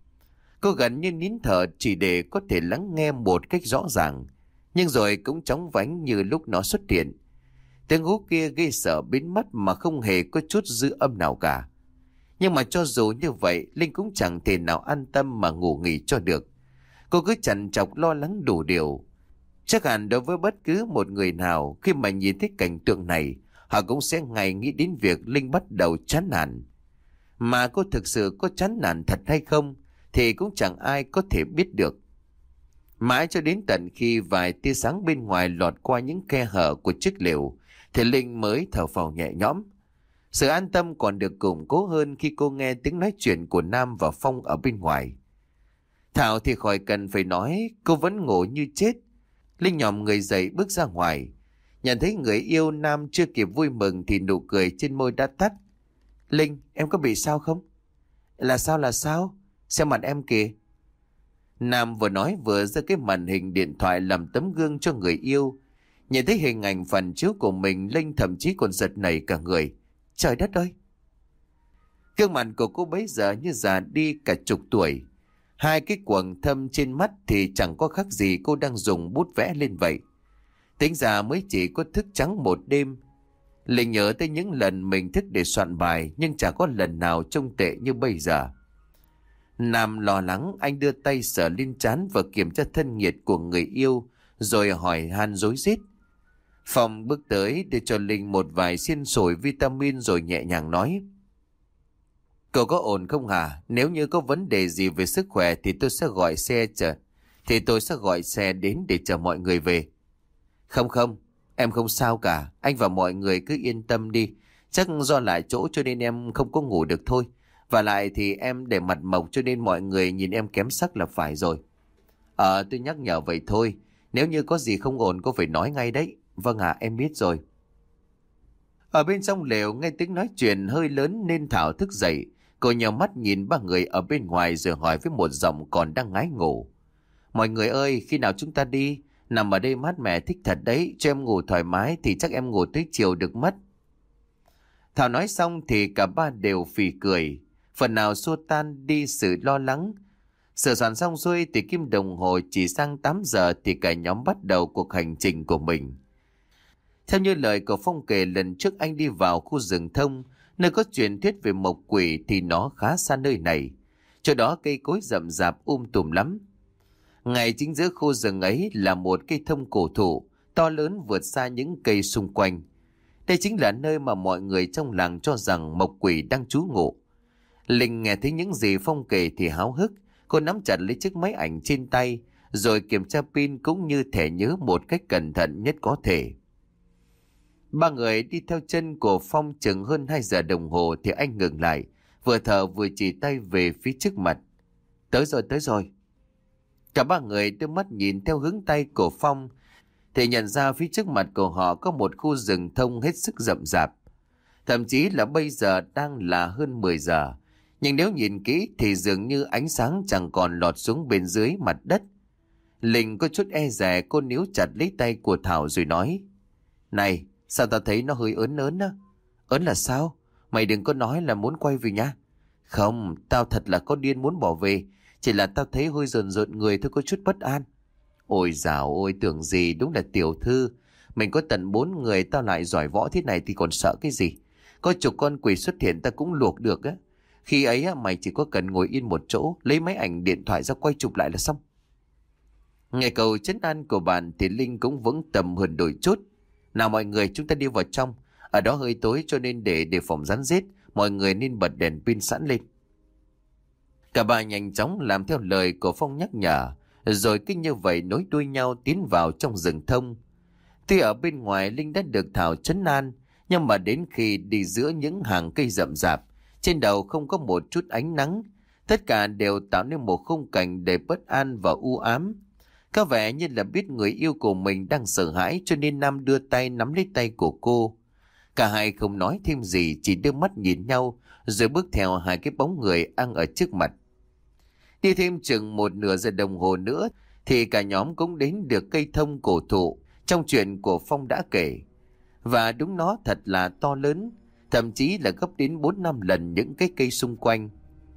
Cô gần như nín thở chỉ để có thể lắng nghe một cách rõ ràng, nhưng rồi cũng chóng vánh như lúc nó xuất hiện. Tiếng hú kia gây sợ biến mất mà không hề có chút dư âm nào cả. Nhưng mà cho dù như vậy, Linh cũng chẳng thể nào an tâm mà ngủ nghỉ cho được. Cô cứ trằn trọc lo lắng đủ điều. Chắc hẳn đối với bất cứ một người nào, khi mà nhìn thấy cảnh tượng này, họ cũng sẽ ngay nghĩ đến việc Linh bắt đầu chán nản. Mà cô thực sự có chán nản thật hay không thì cũng chẳng ai có thể biết được. Mãi cho đến tận khi vài tia sáng bên ngoài lọt qua những khe hở của chiếc lều thì Linh mới thở phào nhẹ nhõm. Sự an tâm còn được củng cố hơn khi cô nghe tiếng nói chuyện của Nam và Phong ở bên ngoài. Thảo thì khỏi cần phải nói, cô vẫn ngủ như chết. Linh nhòm người dậy bước ra ngoài, nhận thấy người yêu Nam chưa kịp vui mừng thì nụ cười trên môi đã tắt. "Linh, em có bị sao không?" "Là sao là sao? Xem mặt em kìa." Nam vừa nói vừa giơ cái màn hình điện thoại làm tấm gương cho người yêu. Nhìn thấy hình ảnh phản chiếu của mình, Linh thậm chí còn giật nảy cả người. Trời đất ơi! Gương mặt của cô bấy giờ như già đi cả chục tuổi. Hai cái quầng thâm trên mắt thì chẳng có khác gì cô đang dùng bút vẽ lên vậy. Tính ra mới chỉ có thức trắng một đêm. Linh nhớ tới những lần mình thức để soạn bài, nhưng chẳng có lần nào trông tệ như bây giờ. Nam lo lắng, anh đưa tay sờ lên trán và kiểm tra thân nhiệt của người yêu, rồi hỏi han rối rít. Phong bước tới đưa cho Linh một vài xiên sồi vitamin rồi nhẹ nhàng nói: "Cậu có ổn không hả? Nếu như có vấn đề gì về sức khỏe thì tôi sẽ gọi xe chờ. Thì tôi sẽ gọi xe đến để chờ mọi người về." Không không, em không sao cả. Anh và mọi người cứ yên tâm đi. Chắc do lại chỗ cho nên em không có ngủ được thôi. Và lại thì em để mặt mộc cho nên mọi người nhìn em kém sắc là phải rồi. Ờ, tôi nhắc nhở vậy thôi. Nếu như có gì không ổn cô phải nói ngay đấy. Vâng ạ, em biết rồi. Ở bên trong lều nghe tiếng nói chuyện hơi lớn nên Thảo thức dậy. Cô nhào mắt nhìn ba người ở bên ngoài rồi hỏi với một giọng còn đang ngái ngủ: "Mọi người ơi, khi nào chúng ta đi? Nằm ở đây mát mẻ thích thật đấy, cho em ngủ thoải mái thì chắc em ngủ tới chiều được mất." Thảo nói xong thì cả ba đều phì cười, phần nào xua tan đi sự lo lắng. Sửa soạn xong xuôi thì kim đồng hồ chỉ sang tám giờ thì cả nhóm bắt đầu cuộc hành trình của mình. Theo như lời của Phong kể lần trước anh đi vào khu rừng thông, nơi có truyền thuyết về mộc quỷ thì nó khá xa nơi này. Chỗ đó cây cối rậm rạp um tùm lắm. Ngay chính giữa khu rừng ấy là một cây thông cổ thụ, to lớn vượt xa những cây xung quanh. Đây chính là nơi mà mọi người trong làng cho rằng mộc quỷ đang trú ngụ. Linh nghe thấy những gì Phong kể thì háo hức, cô nắm chặt lấy chiếc máy ảnh trên tay, rồi kiểm tra pin cũng như thẻ nhớ một cách cẩn thận nhất có thể. Ba người đi theo chân của Phong chừng hơn hai giờ đồng hồ thì anh ngừng lại, vừa thở vừa chỉ tay về phía trước mặt. Tới rồi, tới rồi. Cả ba người đưa mắt nhìn theo hướng tay của Phong thì nhận ra phía trước mặt của họ có một khu rừng thông hết sức rậm rạp. Thậm chí là bây giờ đang là hơn mười giờ, Nhưng nếu nhìn kỹ thì dường như ánh sáng chẳng còn lọt xuống bên dưới mặt đất. Linh có chút e dè, cô níu chặt lấy tay của Thảo rồi nói: Này, sao tao thấy nó hơi ớn ớn á? Ớn là sao? Mày đừng có nói là muốn quay về nha. Không, tao thật là có điên muốn bỏ về. Chỉ là tao thấy hơi rờn rợn người thôi, có chút bất an. Ôi dào ôi, tưởng gì, đúng là tiểu thư. Mình có tận bốn người, tao lại giỏi võ thế này thì còn sợ cái gì. Có chục con quỷ xuất hiện ta cũng luộc được á. Khi ấy á, mày chỉ có cần ngồi yên một chỗ, lấy máy ảnh điện thoại ra quay chụp lại là xong. Nghe câu trấn an của bạn thì Linh cũng vững tâm hơn đôi chút. Nào mọi người, chúng ta đi vào trong. Ở đó hơi tối cho nên để đề phòng rắn rết, mọi người nên bật đèn pin sẵn lên. Cả ba nhanh chóng làm theo lời của Phong nhắc nhở, rồi cứ như vậy nối đuôi nhau tiến vào trong rừng thông. Tuy ở bên ngoài Linh đã được Thảo trấn an, nhưng mà đến khi đi giữa những hàng cây rậm rạp, trên đầu không có một chút ánh nắng, tất cả đều tạo nên một khung cảnh đầy bất an và u ám. Có vẻ như là biết người yêu của mình đang sợ hãi, cho nên Nam đưa tay nắm lấy tay của cô. Cả hai không nói thêm gì, chỉ đưa mắt nhìn nhau, rồi bước theo hai cái bóng người đang ở trước mặt. Đi thêm chừng một nửa giờ đồng hồ nữa thì cả nhóm cũng đến được cây thông cổ thụ trong chuyện của Phong đã kể. Và đúng, nó thật là to lớn, thậm chí là gấp đến bốn năm lần những cái cây xung quanh.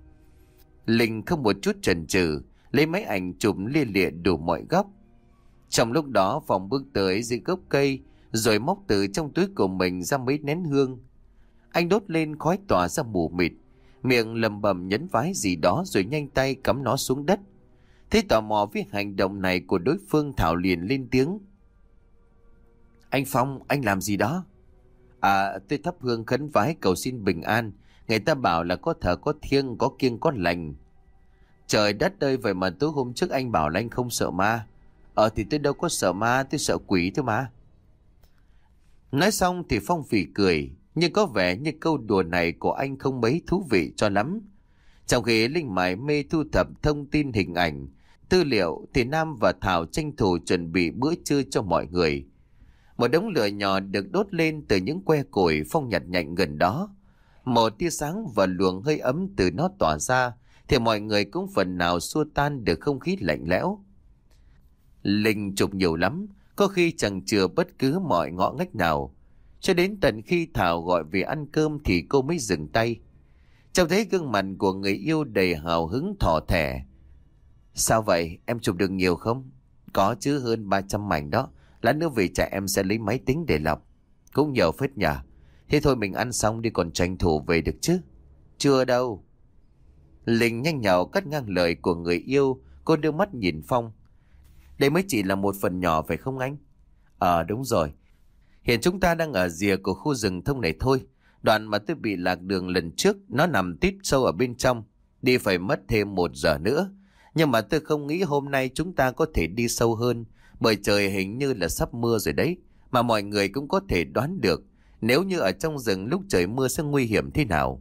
Linh không một chút chần chừ lấy máy ảnh chụp lia lịa đủ mọi góc. Trong lúc đó Phong bước tới dưới gốc cây, rồi móc từ trong túi của mình ra mấy nén hương. Anh đốt lên, khói tỏa ra mù mịt, miệng lầm bầm nhấn vái gì đó rồi nhanh tay cắm nó xuống đất. Thấy tò mò với hành động này của đối phương, Thảo liền lên tiếng: Anh Phong, anh làm gì đó? À, tôi thắp hương khấn vái cầu xin bình an. Người ta bảo là có thờ có thiêng, có kiêng có lành. Trời đất ơi, vậy mà tối hôm trước anh bảo là anh không sợ ma. Ờ thì tôi đâu có sợ ma, tôi sợ quỷ thôi mà. Nói xong thì Phong phì cười, nhưng có vẻ như câu đùa này của anh không mấy thú vị cho lắm. Trong khi Linh mải mê thu thập thông tin hình ảnh, tư liệu, thì Nam và Thảo tranh thủ chuẩn bị bữa trưa cho mọi người. Một đống lửa nhỏ được đốt lên từ những que củi Phong nhặt nhạnh gần đó. Một tia sáng và luồng hơi ấm từ nó tỏa ra, thì mọi người cũng phần nào xua tan được không khí lạnh lẽo. Linh chụp nhiều lắm, có khi chẳng chừa bất cứ mọi ngõ ngách nào. Cho đến tận khi Thảo gọi về ăn cơm thì cô mới dừng tay. Trông thấy gương mặt của người yêu đầy hào hứng thỏ thẻ. Sao vậy, em chụp được nhiều không? Có chứ, hơn ba trăm mảnh đó. Lát nữa về trẻ em sẽ lấy máy tính để lọc. Cũng nhiều phết nhỉ. Thế thôi mình ăn xong đi còn tranh thủ về được chứ? Chưa đâu. Linh nhanh nhảu cắt ngang lời của người yêu. Cô đưa mắt nhìn Phong. Đây mới chỉ là một phần nhỏ phải không anh? Ờ đúng rồi. Hiện chúng ta đang ở rìa của khu rừng thông này thôi. Đoạn mà tôi bị lạc đường lần trước nó nằm tít sâu ở bên trong. Đi phải mất thêm một giờ nữa. Nhưng mà tôi không nghĩ hôm nay chúng ta có thể đi sâu hơn. Bởi trời hình như là sắp mưa rồi đấy. Mà mọi người cũng có thể đoán được nếu như ở trong rừng lúc trời mưa sẽ nguy hiểm thế nào.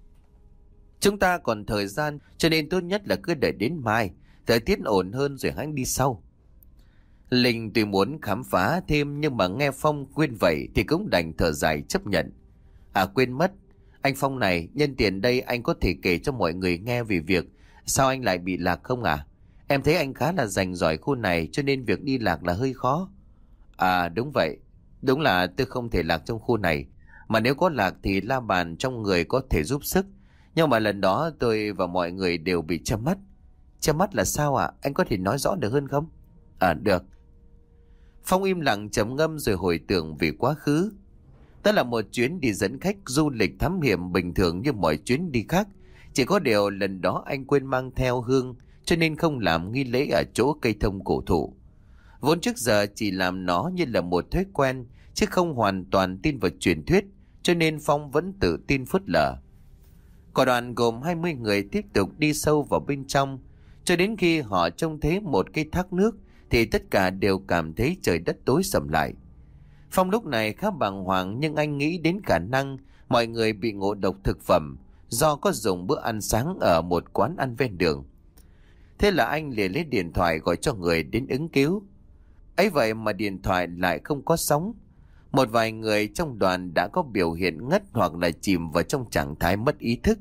Chúng ta còn thời gian, cho nên tốt nhất là cứ đợi đến mai, thời tiết ổn hơn rồi hãy đi sau. Linh tuy muốn khám phá thêm, nhưng mà nghe Phong khuyên vậy thì cũng đành thở dài chấp nhận. À quên mất, anh Phong này, nhân tiện đây anh có thể kể cho mọi người nghe về việc sao anh lại bị lạc không à? Em thấy anh khá là rành giỏi khu này, cho nên việc đi lạc là hơi khó. À đúng vậy, đúng là tôi không thể lạc trong khu này. Mà nếu có lạc thì la bàn trong người có thể giúp sức. Nhưng mà lần đó tôi và mọi người đều bị che mắt. Che mắt là sao ạ? À? Anh có thể nói rõ được hơn không? À được. Phong im lặng trầm ngâm rồi hồi tưởng về quá khứ. Đó là một chuyến đi dẫn khách du lịch thám hiểm bình thường như mọi chuyến đi khác. Chỉ có điều lần đó anh quên mang theo hương, cho nên không làm nghi lễ ở chỗ cây thông cổ thụ. Vốn trước giờ chỉ làm nó như là một thói quen, chứ không hoàn toàn tin vào truyền thuyết, cho nên Phong vẫn tự tin phớt lờ. Cả đoàn gồm hai mươi người tiếp tục đi sâu vào bên trong, cho đến khi họ trông thấy một cái thác nước thì tất cả đều cảm thấy trời đất tối sầm lại. Phong lúc này khá bàng hoàng, nhưng anh nghĩ đến khả năng mọi người bị ngộ độc thực phẩm do có dùng bữa ăn sáng ở một quán ăn ven đường. Thế là anh liền lấy điện thoại gọi cho người đến ứng cứu. Ấy vậy mà điện thoại lại không có sóng. Một vài người trong đoàn đã có biểu hiện ngất hoặc là chìm vào trong trạng thái mất ý thức.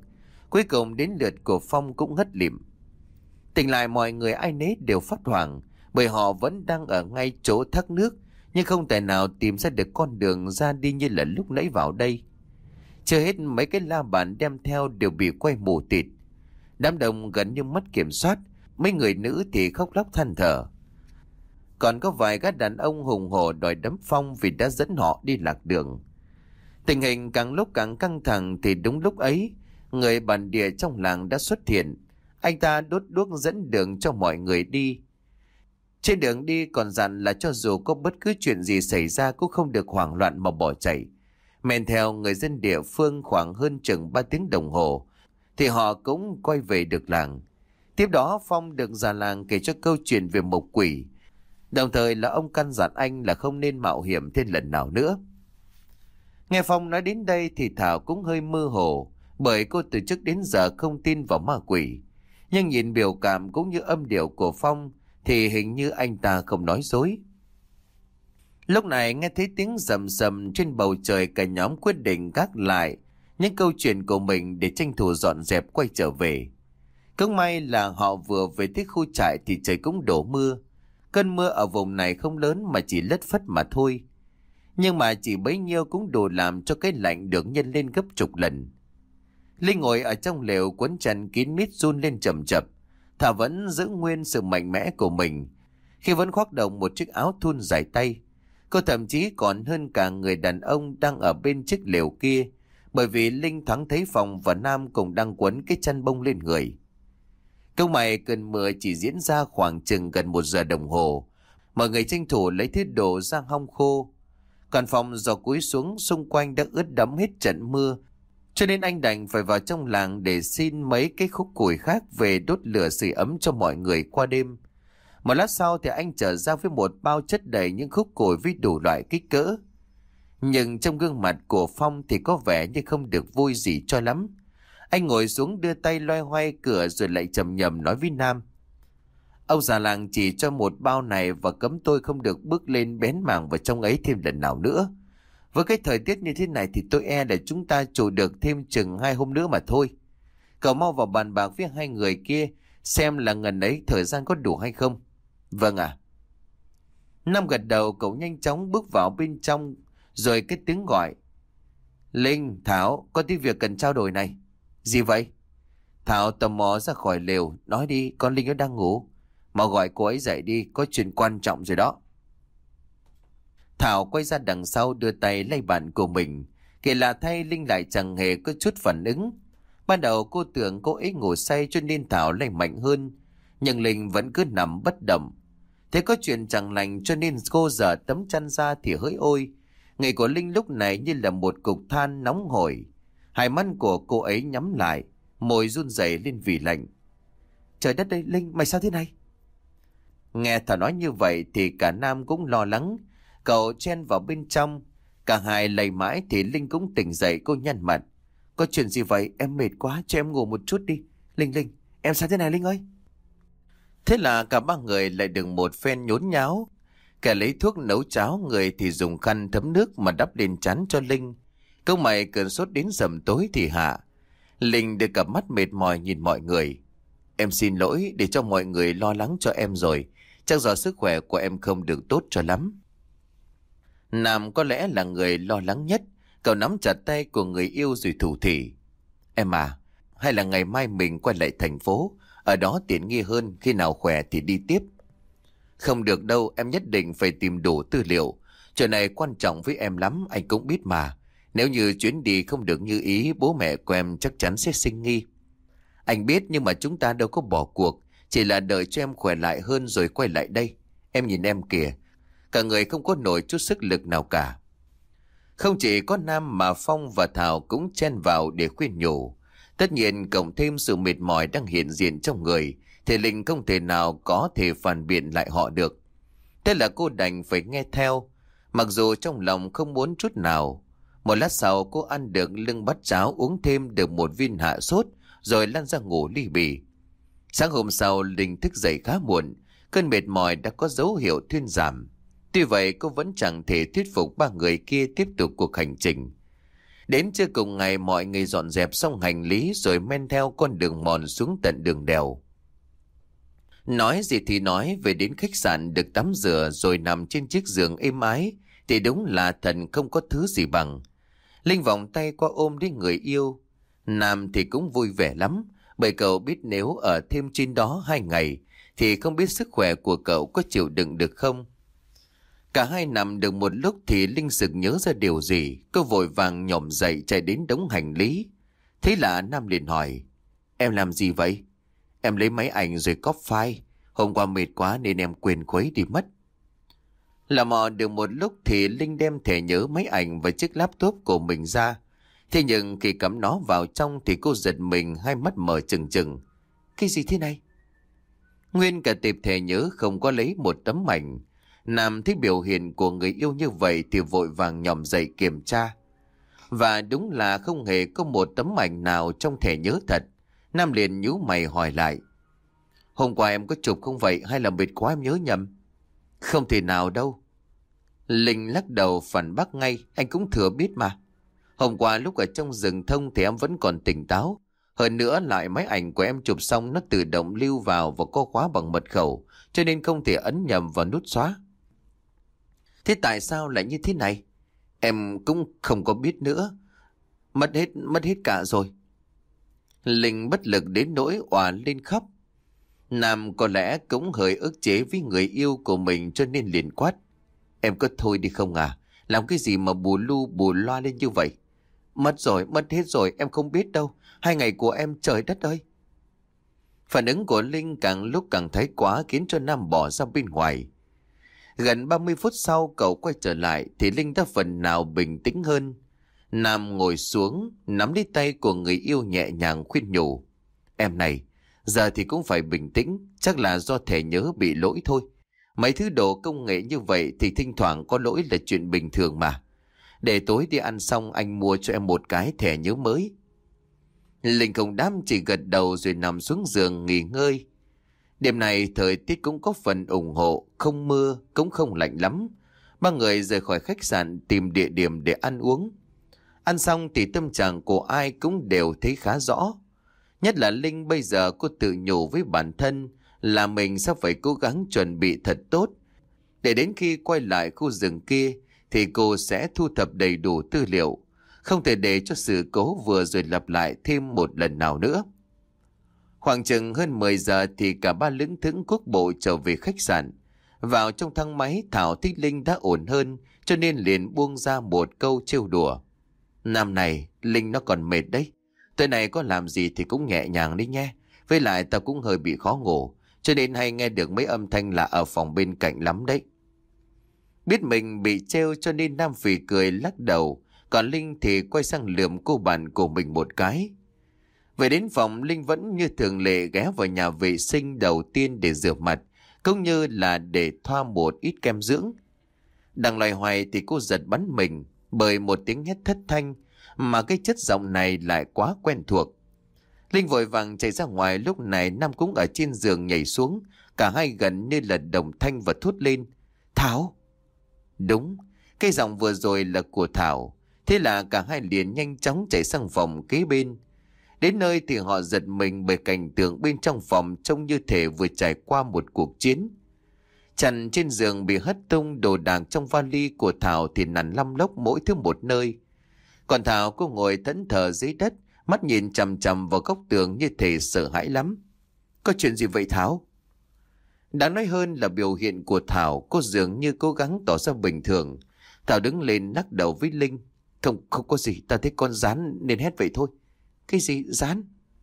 Cuối cùng đến lượt của Phong cũng ngất lịm. Tỉnh lại mọi người ai nấy đều phát hoảng, bởi họ vẫn đang ở ngay chỗ thác nước, nhưng không thể nào tìm ra được con đường ra đi như là lúc nãy vào đây. Chưa hết, mấy cái la bàn đem theo đều bị quay mù tịt. Đám đông gần như mất kiểm soát, mấy người nữ thì khóc lóc than thở. Còn có vài gã đàn ông hùng hổ đòi đấm Phong vì đã dẫn họ đi lạc đường. Tình hình càng lúc càng căng thẳng thì đúng lúc ấy, người bản địa trong làng đã xuất hiện. Anh ta đốt đuốc dẫn đường cho mọi người đi. Trên đường đi còn dặn là cho dù có bất cứ chuyện gì xảy ra cũng không được hoảng loạn mà bỏ chạy. Men theo người dân địa phương khoảng hơn chừng ba tiếng đồng hồ thì họ cũng quay về được làng. Tiếp đó Phong được già làng kể cho câu chuyện về mộc quỷ, đồng thời là ông căn dặn anh là không nên mạo hiểm thêm lần nào nữa. Nghe Phong nói đến đây thì Thảo cũng hơi mơ hồ, bởi cô từ trước đến giờ không tin vào ma quỷ. Nhưng nhìn biểu cảm cũng như âm điệu của Phong thì hình như anh ta không nói dối. Lúc này nghe thấy tiếng rầm rầm trên bầu trời, cả nhóm quyết định gác lại những câu chuyện của mình để tranh thủ dọn dẹp quay trở về. Cũng may là họ vừa về tới khu trại thì trời cũng đổ mưa. Cơn mưa ở vùng này không lớn mà chỉ lất phất mà thôi. Nhưng mà chỉ bấy nhiêu cũng đủ làm cho cái lạnh được nhân lên gấp chục lần. Linh ngồi ở trong lều quấn chăn kín mít run lên chầm chập. Thảo vẫn giữ nguyên sự mạnh mẽ của mình khi vẫn khoác đồng một chiếc áo thun dài tay. Cô thậm chí còn hơn cả người đàn ông đang ở bên chiếc lều kia, bởi vì Linh thoáng thấy Phong và Nam cùng đang quấn cái chăn bông lên người. Câu mày cơn mưa chỉ diễn ra khoảng chừng gần một giờ đồng hồ. Mọi người tranh thủ lấy thứ đồ ra hong khô. Còn Phong do cúi xuống xung quanh đã ướt đẫm hết trận mưa, cho nên anh đành phải vào trong làng để xin mấy cái khúc củi khác về đốt lửa sưởi ấm cho mọi người qua đêm. Một lát sau thì anh trở ra với một bao chất đầy những khúc củi với đủ loại kích cỡ. Nhưng trong gương mặt của Phong thì có vẻ như không được vui gì cho lắm. Anh ngồi xuống đưa tay loay hoay cửa rồi lại trầm nhầm nói với Nam: Ông già làng chỉ cho một bao này và cấm tôi không được bước lên bén mảng vào trong ấy thêm lần nào nữa. Với cái thời tiết như thế này thì tôi e là chúng ta trụ được thêm chừng hai hôm nữa mà thôi. Cậu mau vào bàn bạc với hai người kia xem là ngần ấy thời gian có đủ hay không. Vâng ạ. Nam gật đầu, cậu nhanh chóng bước vào bên trong rồi cái tiếng gọi: Linh, Thảo, có tí việc cần trao đổi này. Gì vậy? Thảo tò mò ra khỏi lều. Nói đi, con Linh nó đang ngủ. Mau gọi cô ấy dậy đi, có chuyện quan trọng rồi đó. Thảo quay ra đằng sau đưa tay lay bàn của mình. Kể là thay, Linh lại chẳng hề có chút phản ứng. Ban đầu cô tưởng cô ấy ngủ say cho nên Thảo lay mạnh hơn, nhưng Linh vẫn cứ nằm bất động. Thế có chuyện chẳng lành cho nên cô dở tấm chăn ra thì hỡi ôi, người của Linh lúc này như là một cục than nóng hổi. Hai mắt của cô ấy nhắm lại, môi run rẩy lên vì lạnh. Trời đất ơi, Linh, mày sao thế này? Nghe Thảo nói như vậy thì cả Nam cũng lo lắng. Cậu chen vào bên trong. Cả hai lầy mãi thì Linh cũng tỉnh dậy. Cô nhăn mặt: Có chuyện gì vậy? Em mệt quá, cho em ngủ một chút đi. Linh, Linh, em sao thế này Linh ơi? Thế là cả ba người lại đừng một phen nhốn nháo. Kẻ lấy thuốc nấu cháo, người thì dùng khăn thấm nước mà đắp lên trán cho Linh. Câu mày cơn sốt đến rầm tối thì hạ. Linh đưa cặp mắt mệt mỏi nhìn mọi người. Em xin lỗi để cho mọi người lo lắng cho em rồi. Chắc do sức khỏe của em không được tốt cho lắm. Nam có lẽ là người lo lắng nhất. Cậu nắm chặt tay của người yêu rồi thủ thỉ: Em à, hay là ngày mai mình quay lại thành phố, ở đó tiện nghi hơn, khi nào khỏe thì đi tiếp. Không được đâu, em nhất định phải tìm đủ tư liệu. Chuyện này quan trọng với em lắm, anh cũng biết mà. Nếu như chuyến đi không được như ý, bố mẹ của em chắc chắn sẽ sinh nghi. Anh biết, nhưng mà chúng ta đâu có bỏ cuộc, chỉ là đợi cho em khỏe lại hơn rồi quay lại đây. Em nhìn em kìa, cả người không có nổi chút sức lực nào cả. Không chỉ có Nam mà Phong và Thảo cũng chen vào để khuyên nhủ. Tất nhiên cộng thêm sự mệt mỏi đang hiện diện trong người thì Linh không thể nào có thể phản biện lại họ được. Thế là cô đành phải nghe theo, mặc dù trong lòng không muốn chút nào. Một lát sau cô ăn được lưng bát cháo, uống thêm được một viên hạ sốt rồi lăn ra ngủ li bì. Sáng hôm sau Linh thức dậy khá muộn, cơn mệt mỏi đã có dấu hiệu thuyên giảm. Tuy vậy cô vẫn chẳng thể thuyết phục ba người kia tiếp tục cuộc hành trình. Đến trưa cùng ngày mọi người dọn dẹp xong hành lý rồi men theo con đường mòn xuống tận đường đèo. Nói gì thì nói, về đến khách sạn được tắm rửa rồi nằm trên chiếc giường êm ái thì đúng là thần không có thứ gì bằng. Linh vòng tay qua ôm đến người yêu. Nam thì cũng vui vẻ lắm, bởi cậu biết nếu ở thêm trên đó hai ngày thì không biết sức khỏe của cậu có chịu đựng được không. Cả hai nằm được một lúc thì Linh sực nhớ ra điều gì. Cô vội vàng nhổm dậy chạy đến đống hành lý. Thế là Nam liền hỏi: Em làm gì vậy? Em lấy máy ảnh rồi cóp file. Hôm qua mệt quá nên em quên khuấy đi mất. Là mò được một lúc thì Linh đem thẻ nhớ, máy ảnh và chiếc laptop của mình ra. Thế nhưng khi cắm nó vào trong thì cô giật mình, hai mắt mở trừng trừng. Cái gì thế này? Nguyên cả tệp thẻ nhớ không có lấy một tấm ảnh. Nam thấy biểu hiện của người yêu như vậy thì vội vàng nhòm dậy kiểm tra. Và đúng là không hề có một tấm ảnh nào trong thẻ nhớ thật. Nam liền nhíu mày hỏi lại: Hôm qua em có chụp không vậy, hay là mệt quá em nhớ nhầm? Không thể nào đâu. Linh lắc đầu phản bác ngay: Anh cũng thừa biết mà. Hôm qua lúc ở trong rừng thông thì em vẫn còn tỉnh táo. Hơn nữa lại máy ảnh của em chụp xong nó tự động lưu vào và có khóa bằng mật khẩu, cho nên không thể ấn nhầm vào nút xóa. Thế tại sao lại như thế này? Em cũng không có biết nữa. Mất hết, mất hết cả rồi. Linh bất lực đến nỗi òa lên khóc. Nam có lẽ cũng hơi ức chế với người yêu của mình cho nên liền quát: Em có thôi đi không à? Làm cái gì mà bù lu bù loa lên như vậy? Mất rồi, mất hết rồi, em không biết đâu. Hai ngày của em, trời đất ơi. Phản ứng của Linh càng lúc càng thái quá khiến cho Nam bỏ ra bên ngoài. Gần ba mươi phút sau cậu quay trở lại thì Linh đã phần nào bình tĩnh hơn. Nam ngồi xuống, nắm lấy tay của người yêu nhẹ nhàng khuyên nhủ: Em này, giờ thì cũng phải bình tĩnh, chắc là do thẻ nhớ bị lỗi thôi. Mấy thứ đồ công nghệ như vậy thì thỉnh thoảng có lỗi là chuyện bình thường mà. Để tối đi ăn xong anh mua cho em một cái thẻ nhớ mới. Linh không đáp, chỉ gật đầu rồi nằm xuống giường nghỉ ngơi. Đêm này thời tiết cũng có phần ủng hộ, không mưa cũng không lạnh lắm. Ba người rời khỏi khách sạn tìm địa điểm để ăn uống. Ăn xong thì tâm trạng của ai cũng đều thấy khá rõ. Nhất là Linh, bây giờ cô tự nhủ với bản thân là mình sẽ phải cố gắng chuẩn bị thật tốt, để đến khi quay lại khu rừng kia thì cô sẽ thu thập đầy đủ tư liệu, không thể để cho sự cố vừa rồi lặp lại thêm một lần nào nữa. Khoảng chừng hơn mười giờ thì cả ba lững thững cuốc bộ trở về khách sạn. Vào trong thang máy, Thảo thấy Linh đã ổn hơn cho nên liền buông ra một câu trêu đùa: Năm này Linh nó còn mệt đấy, tối nay có làm gì thì cũng nhẹ nhàng đi nhé. Với lại tao cũng hơi bị khó ngủ, cho nên hay nghe được mấy âm thanh lạ ở phòng bên cạnh lắm đấy. Biết mình bị trêu cho nên Nam phì cười lắc đầu, còn Linh thì quay sang lườm cô bạn của mình một cái. Về đến phòng, Linh vẫn như thường lệ ghé vào nhà vệ sinh đầu tiên để rửa mặt, cũng như là để thoa một ít kem dưỡng. Đang loay hoay thì cô giật bắn mình bởi một tiếng hét thất thanh, mà cái chất giọng này lại quá quen thuộc. Linh vội vàng chạy ra ngoài, lúc này Nam cũng ở trên giường nhảy xuống, cả hai gần như là đồng thanh và thốt lên: Thảo! Đúng, cái giọng vừa rồi là của Thảo. Thế là cả hai liền nhanh chóng chạy sang phòng kế bên. Đến nơi thì họ giật mình bởi cảnh tượng bên trong phòng trông như thể vừa trải qua một cuộc chiến. Chăn trên giường bị hất tung, đồ đạc trong vali của Thảo thì nằm lăm lóc mỗi thứ một nơi. Còn Thảo cô ngồi thẫn thờ dưới đất, mắt nhìn chằm chằm vào góc tường như thể sợ hãi lắm. Có chuyện gì vậy Thảo? Đáng nói hơn là biểu hiện của Thảo, cô dường như cố gắng tỏ ra bình thường. Thảo đứng lên lắc đầu với Linh: Không, không có gì, ta thấy con rắn nên hét vậy thôi. Cái gì rắn?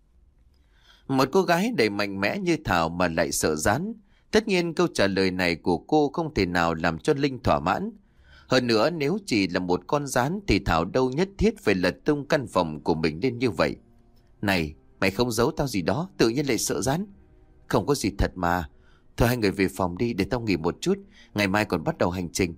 Một cô gái đầy mạnh mẽ như Thảo mà lại sợ rắn. Tất nhiên câu trả lời này của cô không thể nào làm cho Linh thỏa mãn. Hơn nữa, nếu chỉ là một con rắn thì Thảo đâu nhất thiết phải lật tung căn phòng của mình lên như vậy. Này, mày không giấu tao gì đó, tự nhiên lại sợ rắn? Không có gì thật mà. Thôi hai người về phòng đi để tao nghỉ một chút, ngày mai còn bắt đầu hành trình.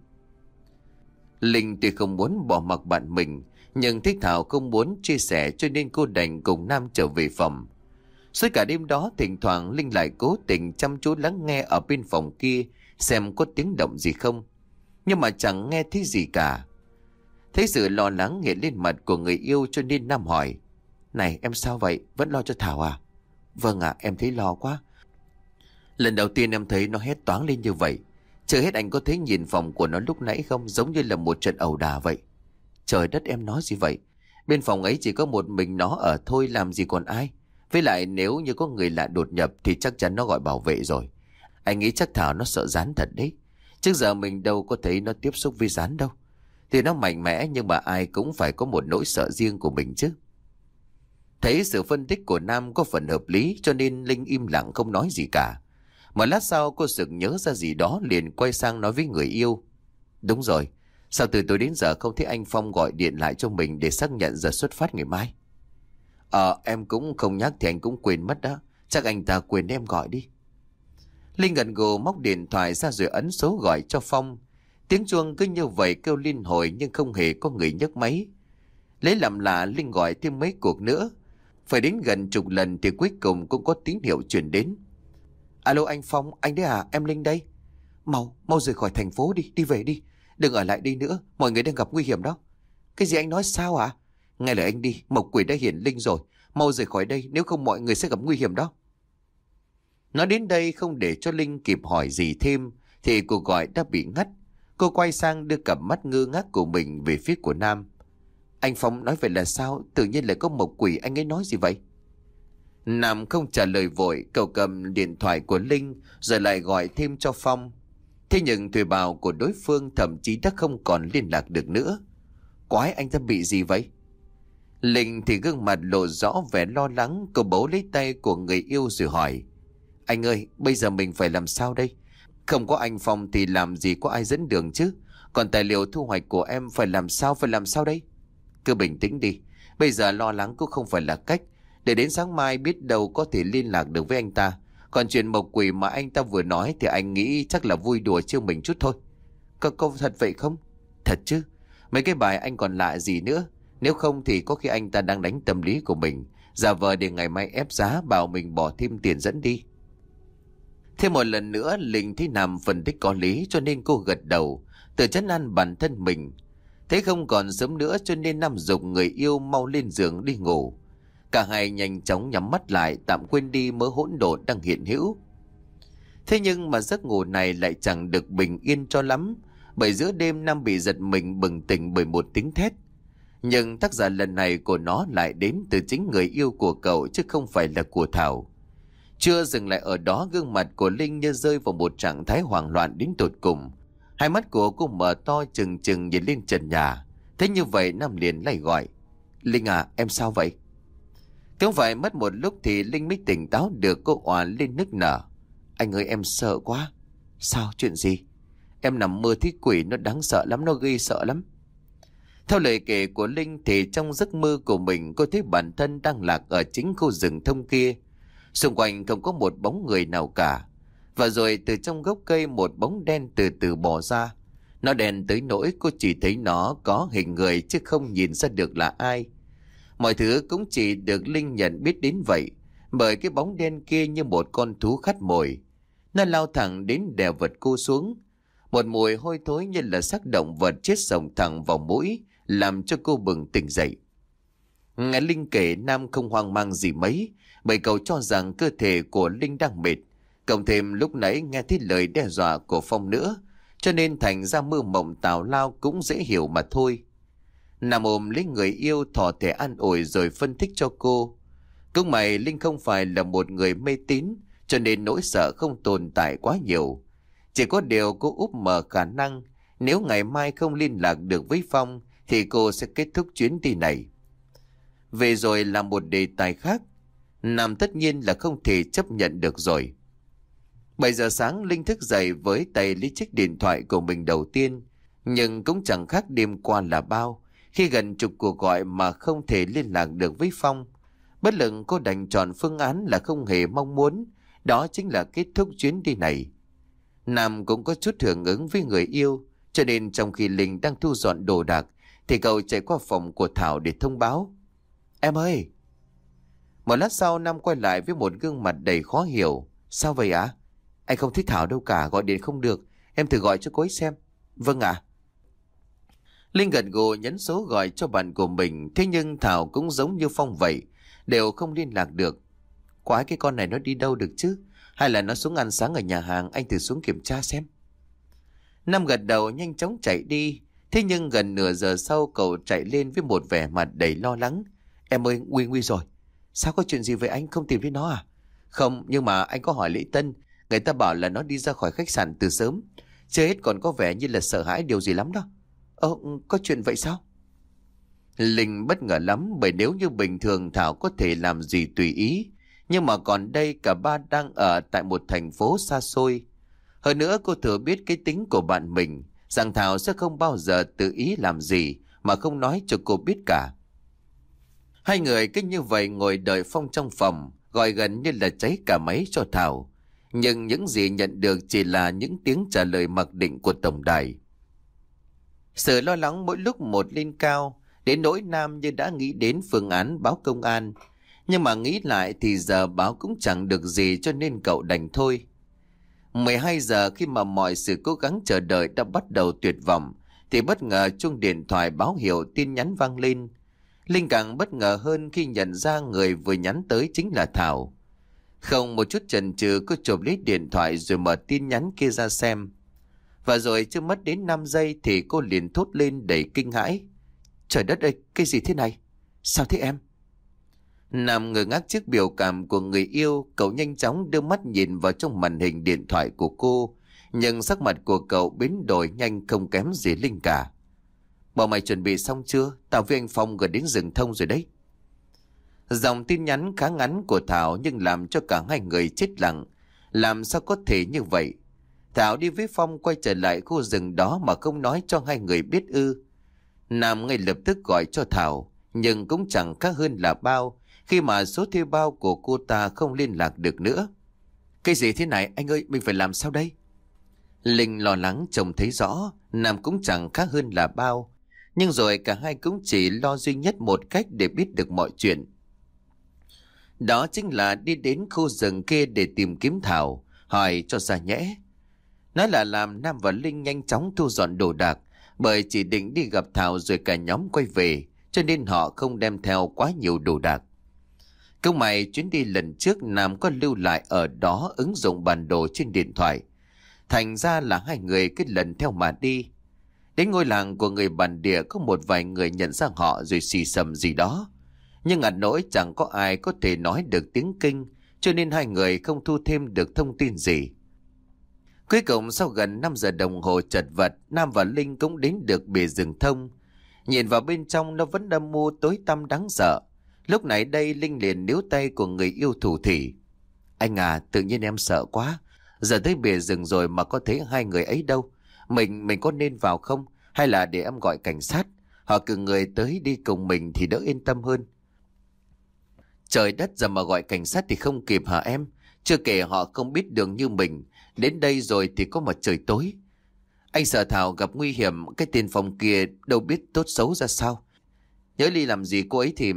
Linh tuy không muốn bỏ mặc bạn mình, nhưng thấy Thảo không muốn chia sẻ cho nên cô đành cùng Nam trở về phòng. Suốt cả đêm đó thỉnh thoảng Linh lại cố tình chăm chú lắng nghe ở bên phòng kia xem có tiếng động gì không, nhưng mà chẳng nghe thấy gì cả. Thấy sự lo lắng hiện lên mặt của người yêu cho nên Nam hỏi: Này em sao vậy? Vẫn lo cho Thảo à? Vâng ạ, em thấy lo quá. Lần đầu tiên em thấy nó hét toáng lên như vậy. Chưa hết anh có thấy nhìn phòng của nó lúc nãy không? Giống như là một trận ẩu đả vậy. Trời đất, em nói gì vậy? Bên phòng ấy chỉ có một mình nó ở thôi, làm gì còn ai. Với lại nếu như có người lạ đột nhập thì chắc chắn nó gọi bảo vệ rồi. Anh nghĩ chắc Thảo nó sợ rắn thật đấy. Trước giờ mình đâu có thấy nó tiếp xúc với rắn đâu. Thì nó mạnh mẽ nhưng mà ai cũng phải có một nỗi sợ riêng của mình chứ. Thấy sự phân tích của Nam có phần hợp lý cho nên Linh im lặng không nói gì cả. Một lát sau cô sực nhớ ra gì đó liền quay sang nói với người yêu: Đúng rồi, sao từ tối đến giờ không thấy anh Phong gọi điện lại cho mình để xác nhận giờ xuất phát ngày mai? Ờ em cũng không nhắc thì anh cũng quên mất đó. Chắc anh ta quên em gọi đi. Linh gật gù móc điện thoại ra rồi ấn số gọi cho Phong. Tiếng chuông cứ như vậy kêu liên hồi nhưng không hề có người nhấc máy. Lấy làm lạ Linh gọi thêm mấy cuộc nữa. Phải đến gần chục lần thì cuối cùng cũng có tín hiệu truyền đến. Alo anh Phong, anh đấy à, em Linh đây. Mau, mau rời khỏi thành phố đi, đi về đi. Đừng ở lại đây nữa, mọi người đang gặp nguy hiểm đó. Cái gì anh nói sao à? Nghe lời anh đi, Mộc Quỷ đã hiển linh rồi. Mau rời khỏi đây, nếu không mọi người sẽ gặp nguy hiểm đó. Nói đến đây không để cho Linh kịp hỏi gì thêm thì cuộc gọi đã bị ngắt. Cô quay sang đưa cặp mắt ngơ ngác của mình về phía của Nam. Anh Phong nói vậy là sao? Tự nhiên lại có Mộc Quỷ, anh ấy nói gì vậy? Nam không trả lời vội, cậu cầm điện thoại của Linh rồi lại gọi thêm cho Phong. Thế nhưng thuê bao của đối phương thậm chí đã không còn liên lạc được nữa. Quái, anh ta bị gì vậy? Linh thì gương mặt lộ rõ vẻ lo lắng. Cô bấu lấy tay của người yêu rồi hỏi: Anh ơi, bây giờ mình phải làm sao đây? Không có anh Phong thì làm gì có ai dẫn đường chứ? Còn tài liệu thu hoạch của em phải làm sao, phải làm sao đây? Cứ bình tĩnh đi. Bây giờ lo lắng cũng không phải là cách. Để đến sáng mai biết đâu có thể liên lạc được với anh ta. Còn chuyện Mộc Quỷ mà anh ta vừa nói thì anh nghĩ chắc là vui đùa trêu mình chút thôi. Có câu thật vậy không? Thật chứ. Mấy cái bài anh còn lạ gì nữa? Nếu không thì có khi anh ta đang đánh tâm lý của mình, giả vờ để ngày mai ép giá bảo mình bỏ thêm tiền dẫn đi. Thêm một lần nữa Linh thấy Nam phân tích có lý cho nên cô gật đầu, tự trấn an bản thân mình. Thế không còn sớm nữa cho nên Nam giục người yêu mau lên giường đi ngủ. Cả hai nhanh chóng nhắm mắt lại, tạm quên đi mớ hỗn độn đang hiện hữu. Thế nhưng mà giấc ngủ này lại chẳng được bình yên cho lắm, bởi giữa đêm Nam bị giật mình bừng tỉnh bởi một tiếng thét. Nhưng tác giả lần này của nó lại đến từ chính người yêu của cậu chứ không phải là của Thảo. Chưa dừng lại ở đó, gương mặt của Linh như rơi vào một trạng thái hoảng loạn đến tột cùng. Hai mắt của cô mở to trừng trừng nhìn lên trần nhà. Thế như vậy Nam liền lại gọi: Linh à, em sao vậy? Không phải mất một lúc thì Linh mới tỉnh táo được. Cô òa lên nức nở: Anh ơi, em sợ quá. Sao, chuyện gì? Em nằm mơ thấy quỷ, nó đáng sợ lắm, nó ghê sợ lắm. Theo lời kể của Linh thì trong giấc mơ của mình cô thấy bản thân đang lạc ở chính khu rừng thông kia. Xung quanh không có một bóng người nào cả. Và rồi từ trong gốc cây một bóng đen từ từ bò ra. Nó đen tới nỗi cô chỉ thấy nó có hình người chứ không nhìn ra được là ai. Mọi thứ cũng chỉ được Linh nhận biết đến vậy, bởi cái bóng đen kia như một con thú khát mồi. Nó lao thẳng đến đè vật cô xuống. Một mùi hôi thối như là xác động vật chết xông thẳng vào mũi, làm cho cô bừng tỉnh dậy. Nghe Linh kể, Nam không hoang mang gì mấy, bởi cậu cho rằng cơ thể của Linh đang mệt. Cộng thêm lúc nãy nghe thấy lời đe dọa của Phong nữa, cho nên thành ra mơ mộng tào lao cũng dễ hiểu mà thôi. Nam ôm lấy người yêu thỏ thẻ an ủi rồi phân tích cho cô. Cũng may Linh không phải là một người mê tín, cho nên nỗi sợ không tồn tại quá nhiều. Chỉ có điều cô úp mở khả năng nếu ngày mai không liên lạc được với Phong thì cô sẽ kết thúc chuyến đi này. Về rồi là một đề tài khác. Nam tất nhiên là không thể chấp nhận được rồi. bảy giờ sáng Linh thức dậy với tay lấy chiếc điện thoại của mình đầu tiên. Nhưng cũng chẳng khác đêm qua là bao, khi gần chục cuộc gọi mà không thể liên lạc được với Phong. Bất lực cô đành chọn phương án là không hề mong muốn, đó chính là kết thúc chuyến đi này. Nam cũng có chút hưởng ứng với người yêu, cho nên trong khi Linh đang thu dọn đồ đạc thì cậu chạy qua phòng của Thảo để thông báo: Em ơi! Một lát sau Nam quay lại với một gương mặt đầy khó hiểu. Sao vậy ạ? À? Anh không thích Thảo đâu cả, gọi điện không được. Em thử gọi cho cô ấy xem. Vâng ạ. Linh gật gù nhấn số gọi cho bạn của mình. Thế nhưng Thảo cũng giống như Phong vậy, đều không liên lạc được. Quái, cái con này nó đi đâu được chứ? Hay là nó xuống ăn sáng ở nhà hàng? Anh thử xuống kiểm tra xem. Nam gật đầu nhanh chóng chạy đi. Thế nhưng gần nửa giờ sau cậu chạy lên với một vẻ mặt đầy lo lắng. Em ơi, nguy nguy rồi. Sao, có chuyện gì với anh, không tìm thấy nó à? Không, nhưng mà anh có hỏi Lý Tân. Người ta bảo là nó đi ra khỏi khách sạn từ sớm. Chưa hết còn có vẻ như là sợ hãi điều gì lắm đó. Ơ, có chuyện vậy sao? Linh bất ngờ lắm, bởi nếu như bình thường Thảo có thể làm gì tùy ý. Nhưng mà còn đây cả ba đang ở tại một thành phố xa xôi. Hơn nữa cô thừa biết cái tính của bạn mình, rằng Thảo sẽ không bao giờ tự ý làm gì mà không nói cho cô biết cả. Hai người cứ như vậy ngồi đợi Phong trong phòng, gọi gần như là cháy cả máy cho Thảo. Nhưng những gì nhận được chỉ là những tiếng trả lời mặc định của tổng đài. Sự lo lắng mỗi lúc một lên cao, đến nỗi Nam như đã nghĩ đến phương án báo công an. Nhưng mà nghĩ lại thì giờ báo cũng chẳng được gì, cho nên cậu đành thôi. mười hai giờ khi mà mọi sự cố gắng chờ đợi đã bắt đầu tuyệt vọng, thì bất ngờ chuông điện thoại báo hiệu tin nhắn vang lên. Linh càng bất ngờ hơn khi nhận ra người vừa nhắn tới chính là Thảo. Không một chút chần chừ, cô chụp lấy điện thoại rồi mở tin nhắn kia ra xem. Và rồi chưa mất đến năm giây thì cô liền thốt lên đầy kinh hãi. Trời đất ơi, cái gì thế này? Sao thế em? Nằm ngơ ngác trước biểu cảm của người yêu, cậu nhanh chóng đưa mắt nhìn vào trong màn hình điện thoại của cô. Nhưng sắc mặt của cậu biến đổi nhanh không kém gì Linh cả. Bọn mày chuẩn bị xong chưa? Tao với anh Phong gần đến rừng thông rồi đấy. Dòng tin nhắn khá ngắn của Thảo nhưng làm cho cả hai người chết lặng. Làm sao có thể như vậy? Thảo đi với Phong quay trở lại khu rừng đó mà không nói cho hai người biết ư? Nam ngay lập tức gọi cho Thảo, nhưng cũng chẳng khác hơn là bao khi mà số thuê bao của cô ta không liên lạc được nữa. Cái gì thế này anh ơi, mình phải làm sao đây? Linh lo lắng trông thấy rõ, Nam cũng chẳng khác hơn là bao. Nhưng rồi cả hai cũng chỉ lo duy nhất một cách để biết được mọi chuyện. Đó chính là đi đến khu rừng kia để tìm kiếm Thảo, hỏi cho ra nhẽ. Nói là làm Nam và Linh nhanh chóng thu dọn đồ đạc, bởi chỉ định đi gặp Thảo rồi cả nhóm quay về, cho nên họ không đem theo quá nhiều đồ đạc. Công mày chuyến đi lần trước Nam có lưu lại ở đó ứng dụng bản đồ trên điện thoại. Thành ra là hai người cứ lần theo mà đi. Đến ngôi làng của người bản địa có một vài người nhận ra họ rồi xì xầm gì đó. Nhưng ngặt nỗi chẳng có ai có thể nói được tiếng Kinh, cho nên hai người không thu thêm được thông tin gì. Cuối cùng sau gần năm giờ đồng hồ chật vật, Nam và Linh cũng đến được bìa rừng thông. Nhìn vào bên trong nó vẫn âm mưu tối tăm đáng sợ. Lúc này đây Linh liền níu tay của người yêu thủ thỉ. Anh à, tự nhiên em sợ quá. Giờ tới bìa rừng rồi mà có thấy hai người ấy đâu. Mình mình có nên vào không? Hay là để em gọi cảnh sát? Họ cử người tới đi cùng mình thì đỡ yên tâm hơn. Trời đất, giờ mà gọi cảnh sát thì không kịp hả em? Chưa kể họ không biết đường như mình. Đến đây rồi thì có mặt trời tối. Anh sợ Thảo gặp nguy hiểm, cái tên Phong kia đâu biết tốt xấu ra sao. Nhớ Ly làm gì cô ấy thì...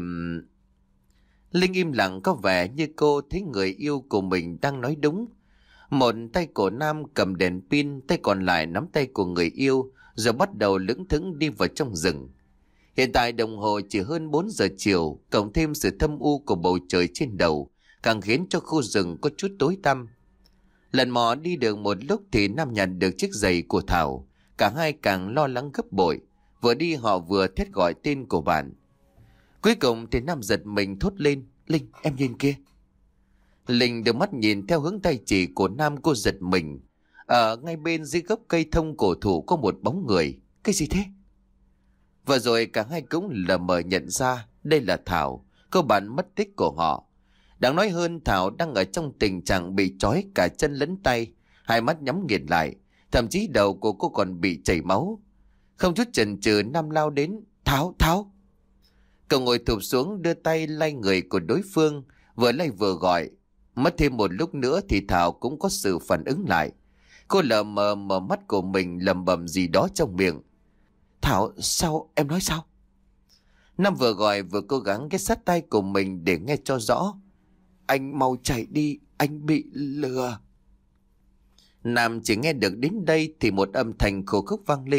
Linh im lặng, có vẻ như cô thấy người yêu của mình đang nói đúng. Một tay của Nam cầm đèn pin, tay còn lại nắm tay của người yêu, rồi bắt đầu lững thững đi vào trong rừng. Hiện tại đồng hồ chỉ hơn bốn giờ chiều, cộng thêm sự thâm u của bầu trời trên đầu, càng khiến cho khu rừng có chút tối tăm. Lần mò đi được một lúc thì Nam nhận được chiếc giày của Thảo. Cả hai càng lo lắng gấp bội. Vừa đi họ vừa thét gọi tên của bạn. Cuối cùng thì Nam giật mình thốt lên. Linh, em nhìn kia. Linh đưa mắt nhìn theo hướng tay chỉ của Nam, cô giật mình. Ở ngay bên dưới gốc cây thông cổ thụ có một bóng người. Cái gì thế? Và rồi cả hai cũng lờ mờ nhận ra đây là Thảo, cô bạn mất tích của họ. Đáng nói hơn, Thảo đang ở trong tình trạng bị trói cả chân lẫn tay, hai mắt nhắm nghiền lại, thậm chí đầu của cô còn bị chảy máu. Không chút chần chừ, Nam lao đến. Thảo, Thảo! Cậu ngồi thụp xuống đưa tay lay người của đối phương, vừa lay vừa gọi. Mất thêm một lúc nữa thì Thảo cũng có sự phản ứng lại. Cô lờ mờ mở mắt của mình lầm bầm gì đó trong miệng. Thảo, sao? Em nói sao? Nam vừa gọi vừa cố gắng ghé sát tay của mình để nghe cho rõ. Anh mau chạy đi, anh bị lừa. Nam chỉ nghe được đến đây thì một âm thanh khô khốc vang lên,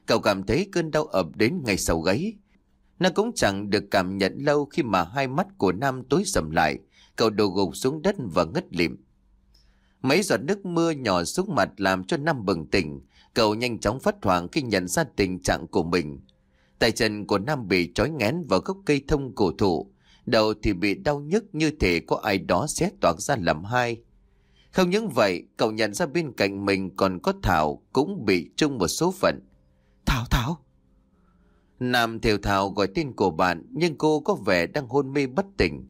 Cậu cảm thấy cơn đau ập đến ngay sau gáy. Nó cũng chẳng được cảm nhận lâu khi mà hai mắt của Nam tối sầm lại. Cậu đổ gục xuống đất và ngất lịm. Mấy giọt nước mưa nhỏ xuống mặt làm cho Nam bừng tỉnh. Cậu nhanh chóng phát hoảng khi nhận ra tình trạng của mình. Tay chân của Nam bị trói nghén vào gốc cây thông cổ thụ. Đầu thì bị đau nhức như thể có ai đó xé toạc ra làm hai. Không những vậy, cậu nhận ra bên cạnh mình còn có Thảo cũng bị chung một số phận. Thảo, Thảo! Nam thều thào gọi tên của bạn, nhưng cô có vẻ đang hôn mê bất tỉnh.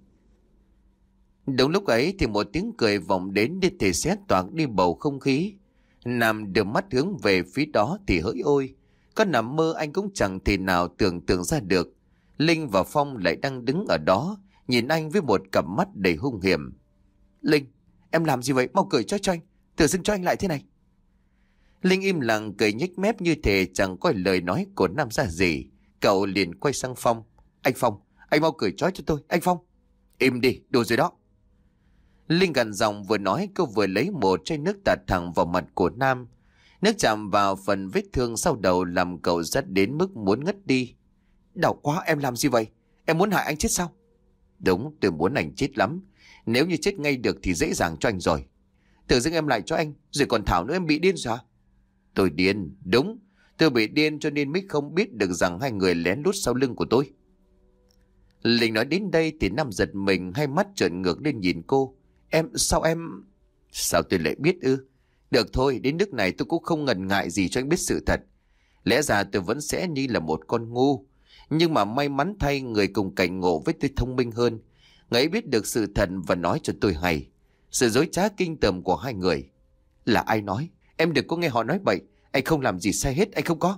Đúng lúc ấy thì một tiếng cười vọng đến để thể xé toạc đi bầu không khí. Nam đưa mắt hướng về phía đó thì hỡi ôi, có nằm mơ anh cũng chẳng thể nào tưởng tượng ra được. Linh và Phong lại đang đứng ở đó, nhìn anh với một cặp mắt đầy hung hiểm. Linh, em làm gì vậy? Mau cười cho cho anh, tự dưng cho anh lại thế này. Linh im lặng cười nhếch mép như thể chẳng có lời nói của Nam ra gì. Cậu liền quay sang Phong. Anh Phong, anh mau cười trói cho tôi, anh Phong. Im đi, đủ rồi đó. Linh gằn giọng vừa nói cô vừa lấy một chai nước tạt thẳng vào mặt của Nam. Nước chạm vào phần vết thương sau đầu làm cậu rất đến mức muốn ngất đi. Đau quá, em làm gì vậy? Em muốn hại anh chết sao? Đúng, tôi muốn anh chết lắm. Nếu như chết ngay được thì dễ dàng cho anh rồi. Tự dưng em lại cho anh, rồi còn Thảo nữa, em bị điên rồi hả? Tôi điên, đúng. Tôi bị điên cho nên mới không biết được rằng hai người lén lút sau lưng của tôi. Linh nói đến đây thì Nam giật mình, hai mắt trợn ngược lên nhìn cô. Em, sao em... Sao tôi lại biết ư? Được thôi, đến nước này tôi cũng không ngần ngại gì cho anh biết sự thật. Lẽ ra tôi vẫn sẽ như là một con ngu. Nhưng mà may mắn thay người cùng cảnh ngộ với tôi thông minh hơn. Người ấy biết được sự thật và nói cho tôi hay. Sự dối trá kinh tởm của hai người. Là ai nói? Em đừng có nghe họ nói bậy. Anh không làm gì sai hết, anh không có.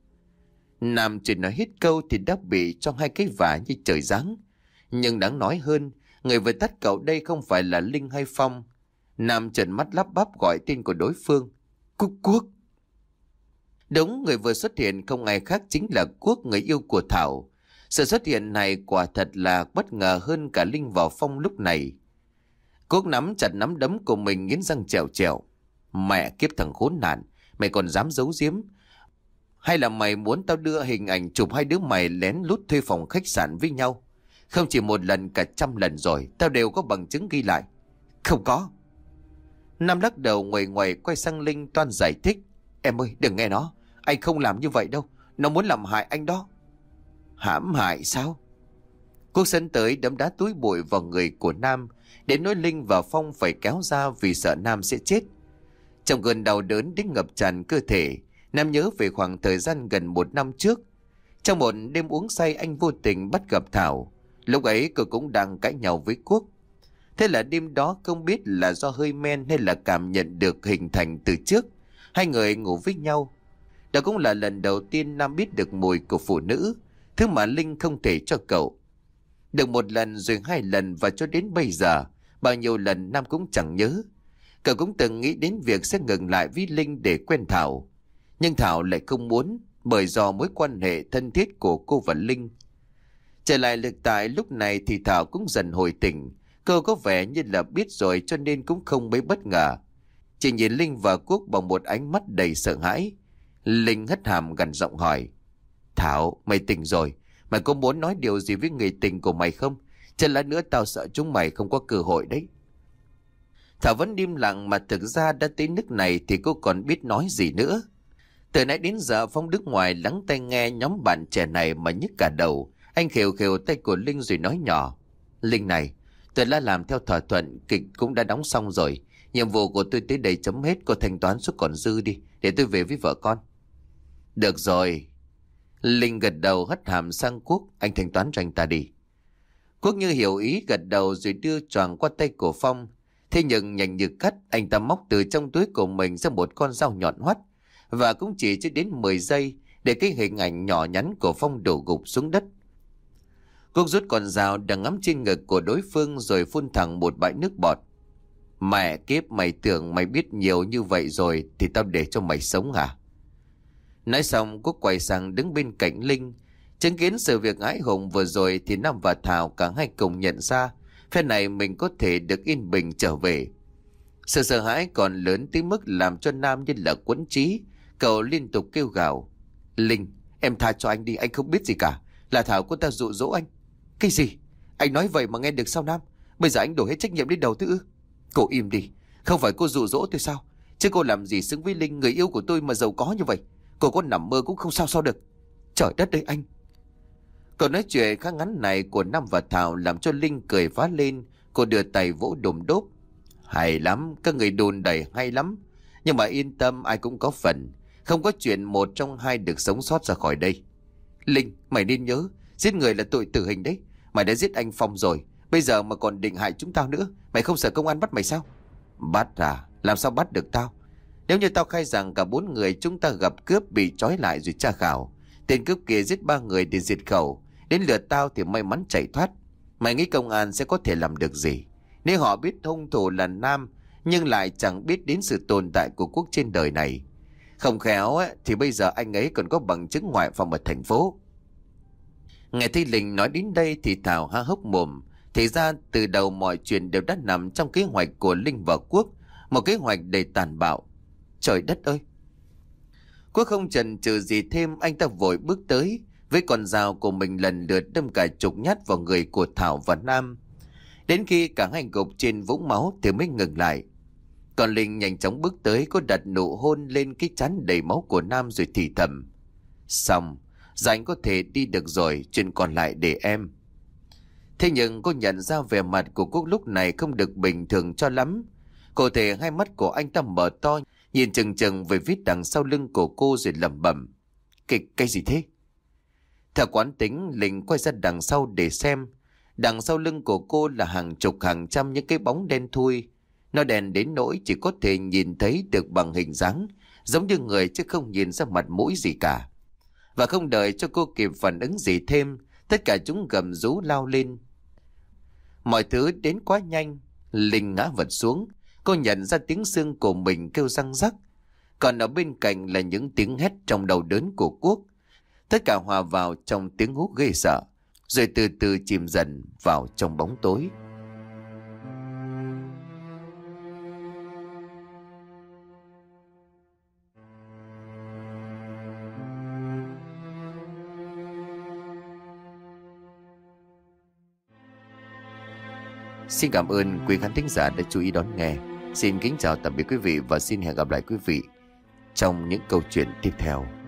Nam chỉ nói hết câu thì đã bị cho hai cái vả như trời giáng. Nhưng đáng nói hơn, người vừa tắt cậu đây không phải là Linh hay Phong. Nam trợn mắt lắp bắp gọi tên của đối phương. Quốc Quốc. Đúng, người vừa xuất hiện không ai khác chính là Quốc, người yêu của Thảo. Sự xuất hiện này quả thật là bất ngờ hơn cả Linh và Phong lúc này. Quốc nắm chặt nắm đấm của mình nghiến răng trèo trèo. Mẹ kiếp thằng khốn nạn, mày còn dám giấu giếm? Hay là mày muốn tao đưa hình ảnh chụp hai đứa mày lén lút thuê phòng khách sạn với nhau? Không chỉ một lần, cả trăm lần rồi, tao đều có bằng chứng ghi lại. Không có. Nam lắc đầu nguầy nguầy quay sang Linh toan giải thích. Em ơi, đừng nghe nó. Anh không làm như vậy đâu. Nó muốn làm hại anh đó. Hãm hại sao? Quốc sân tới đấm đá túi bụi vào người của Nam, đến nỗi Linh và Phong phải kéo ra vì sợ Nam sẽ chết. Trong cơn đau đớn đến ngập tràn cơ thể, Nam nhớ về khoảng thời gian gần một năm trước. Trong một đêm uống say, anh vô tình bắt gặp Thảo. Lúc ấy cô cũng đang cãi nhau với Quốc. Thế là đêm đó không biết là do hơi men hay là cảm nhận được hình thành từ trước, hai người ngủ với nhau. Đó cũng là lần đầu tiên Nam biết được mùi của phụ nữ, thứ mà Linh không thể cho cậu. Được một lần rồi hai lần và cho đến bây giờ, bao nhiêu lần Nam cũng chẳng nhớ. Cậu cũng từng nghĩ đến việc sẽ ngừng lại với Linh để quen Thảo. Nhưng Thảo lại không muốn, bởi do mối quan hệ thân thiết của cô và Linh. Trở lại thực tại lúc này thì Thảo cũng dần hồi tỉnh. Cô có vẻ như là biết rồi cho nên cũng không mấy bất ngờ. Chỉ nhìn Linh và Quốc bằng một ánh mắt đầy sợ hãi. Linh hất hàm gằn giọng hỏi. Thảo, mày tỉnh rồi. Mày có muốn nói điều gì với người tình của mày không? Chứ lát nữa tao sợ chúng mày không có cơ hội đấy. Thảo vẫn im lặng, mà thực ra đã tới nước này thì cô còn biết nói gì nữa. Từ nãy đến giờ Phong đứng ngoài lắng tai nghe nhóm bạn trẻ này mà nhức cả đầu. Anh khều khều tay của Linh rồi nói nhỏ. Linh này, tôi đã làm theo thỏa thuận, kịch cũng đã đóng xong rồi. Nhiệm vụ của tôi tới đây chấm hết, cô thanh toán số còn dư đi, để tôi về với vợ con. Được rồi. Linh gật đầu hất hàm sang Quốc. Anh thanh toán cho anh ta đi. Quốc như hiểu ý gật đầu rồi đưa choàng qua tay của Phong. Thế nhưng nhanh như cắt, anh ta móc từ trong túi của mình ra một con dao nhọn hoắt. Và cũng chỉ chưa đến mười giây để cái hình ảnh nhỏ nhắn của Phong đổ gục xuống đất. Quốc rút con dao đang ngắm trên ngực của đối phương rồi phun thẳng một bãi nước bọt. Mẹ kiếp, mày tưởng mày biết nhiều như vậy rồi thì tao để cho mày sống hả? Nói xong Quốc quay sang đứng bên cạnh Linh. Chứng kiến sự việc hãi hùng vừa rồi thì Nam và Thảo cả hai cùng nhận ra phe này mình có thể được yên bình trở về. Sự sợ hãi còn lớn tới mức làm cho Nam như là quẫn trí. Cậu liên tục kêu gào. Linh, em tha cho anh đi, anh không biết gì cả. Là Thảo cô ta dụ dỗ anh. Cái gì? Anh nói vậy mà nghe được sao Nam? Bây giờ anh đổ hết trách nhiệm lên đầu tôi ư? Cô im đi. Không phải cô dụ dỗ tôi sao? Chứ cô làm gì xứng với Linh, người yêu của tôi mà giàu có như vậy? Cô có nằm mơ cũng không sao sao được. Trời đất ơi anh! Câu nói chuyện khá ngắn này của Nam và Thảo làm cho Linh cười phá lên. Cô đưa tay vỗ đùm đốp. Hay lắm, các người đồn đầy hay lắm. Nhưng mà yên tâm, ai cũng có phần. Không có chuyện một trong hai được sống sót ra khỏi đây. Linh, mày nên nhớ, giết người là tội tử hình đấy. Mày đã giết anh Phong rồi, bây giờ mà còn định hại chúng tao nữa. Mày không sợ công an bắt mày sao? Bắt à? Làm sao bắt được tao? Nếu như tao khai rằng cả bốn người chúng ta gặp cướp bị trói lại rồi tra khảo, tên cướp kia giết ba người để diệt khẩu, đến lượt tao thì may mắn chạy thoát, mày nghĩ công an sẽ có thể làm được gì? Nếu họ biết hung thủ là Nam nhưng lại chẳng biết đến sự tồn tại của Quốc trên đời này, không khéo ấy, thì bây giờ anh ấy còn có bằng chứng ngoại phòng ở thành phố. Nghe thấy Linh nói đến đây thì Thảo há hốc mồm. Thì ra từ đầu mọi chuyện đều đã nằm trong kế hoạch của Linh và Quốc, một kế hoạch đầy tàn bạo. Trời đất ơi! Quốc không chần chừ gì thêm, anh ta vội bước tới với con dao của mình, lần lượt đâm cả chục nhát vào người của Thảo và Nam. Đến khi cả hai gục trên vũng máu thì mới ngừng lại. Còn Linh nhanh chóng bước tới, có đặt nụ hôn lên cái trán đầy máu của Nam rồi thì thầm: Xong, giờ anh có thể đi được rồi, chuyện còn lại để em. Thế nhưng cô nhận ra vẻ mặt của Quốc lúc này không được bình thường cho lắm. Cụ thể hai mắt của anh ta mở to, nhìn chừng chừng về phía đằng sau lưng của cô rồi lẩm bẩm: Cái, cái gì thế? Theo quán tính, Linh quay ra đằng sau để xem. Đằng sau lưng của cô là hàng chục hàng trăm những cái bóng đen thui. Nó đen đến nỗi chỉ có thể nhìn thấy được bằng hình dáng, giống như người chứ không nhìn ra mặt mũi gì cả. Và không đợi cho cô kịp phản ứng gì thêm, tất cả chúng gầm rú lao lên. Mọi thứ đến quá nhanh. Linh ngã vật xuống. Cô nhận ra tiếng xương của mình kêu răng rắc. Còn ở bên cạnh là những tiếng hét trong đầu đớn của Quốc. Tất cả hòa vào trong tiếng hú ghê sợ, rồi từ từ chìm dần vào trong bóng tối. Xin cảm ơn quý khán thính giả đã chú ý đón nghe. Xin kính chào tạm biệt quý vị và xin hẹn gặp lại quý vị trong những câu chuyện tiếp theo.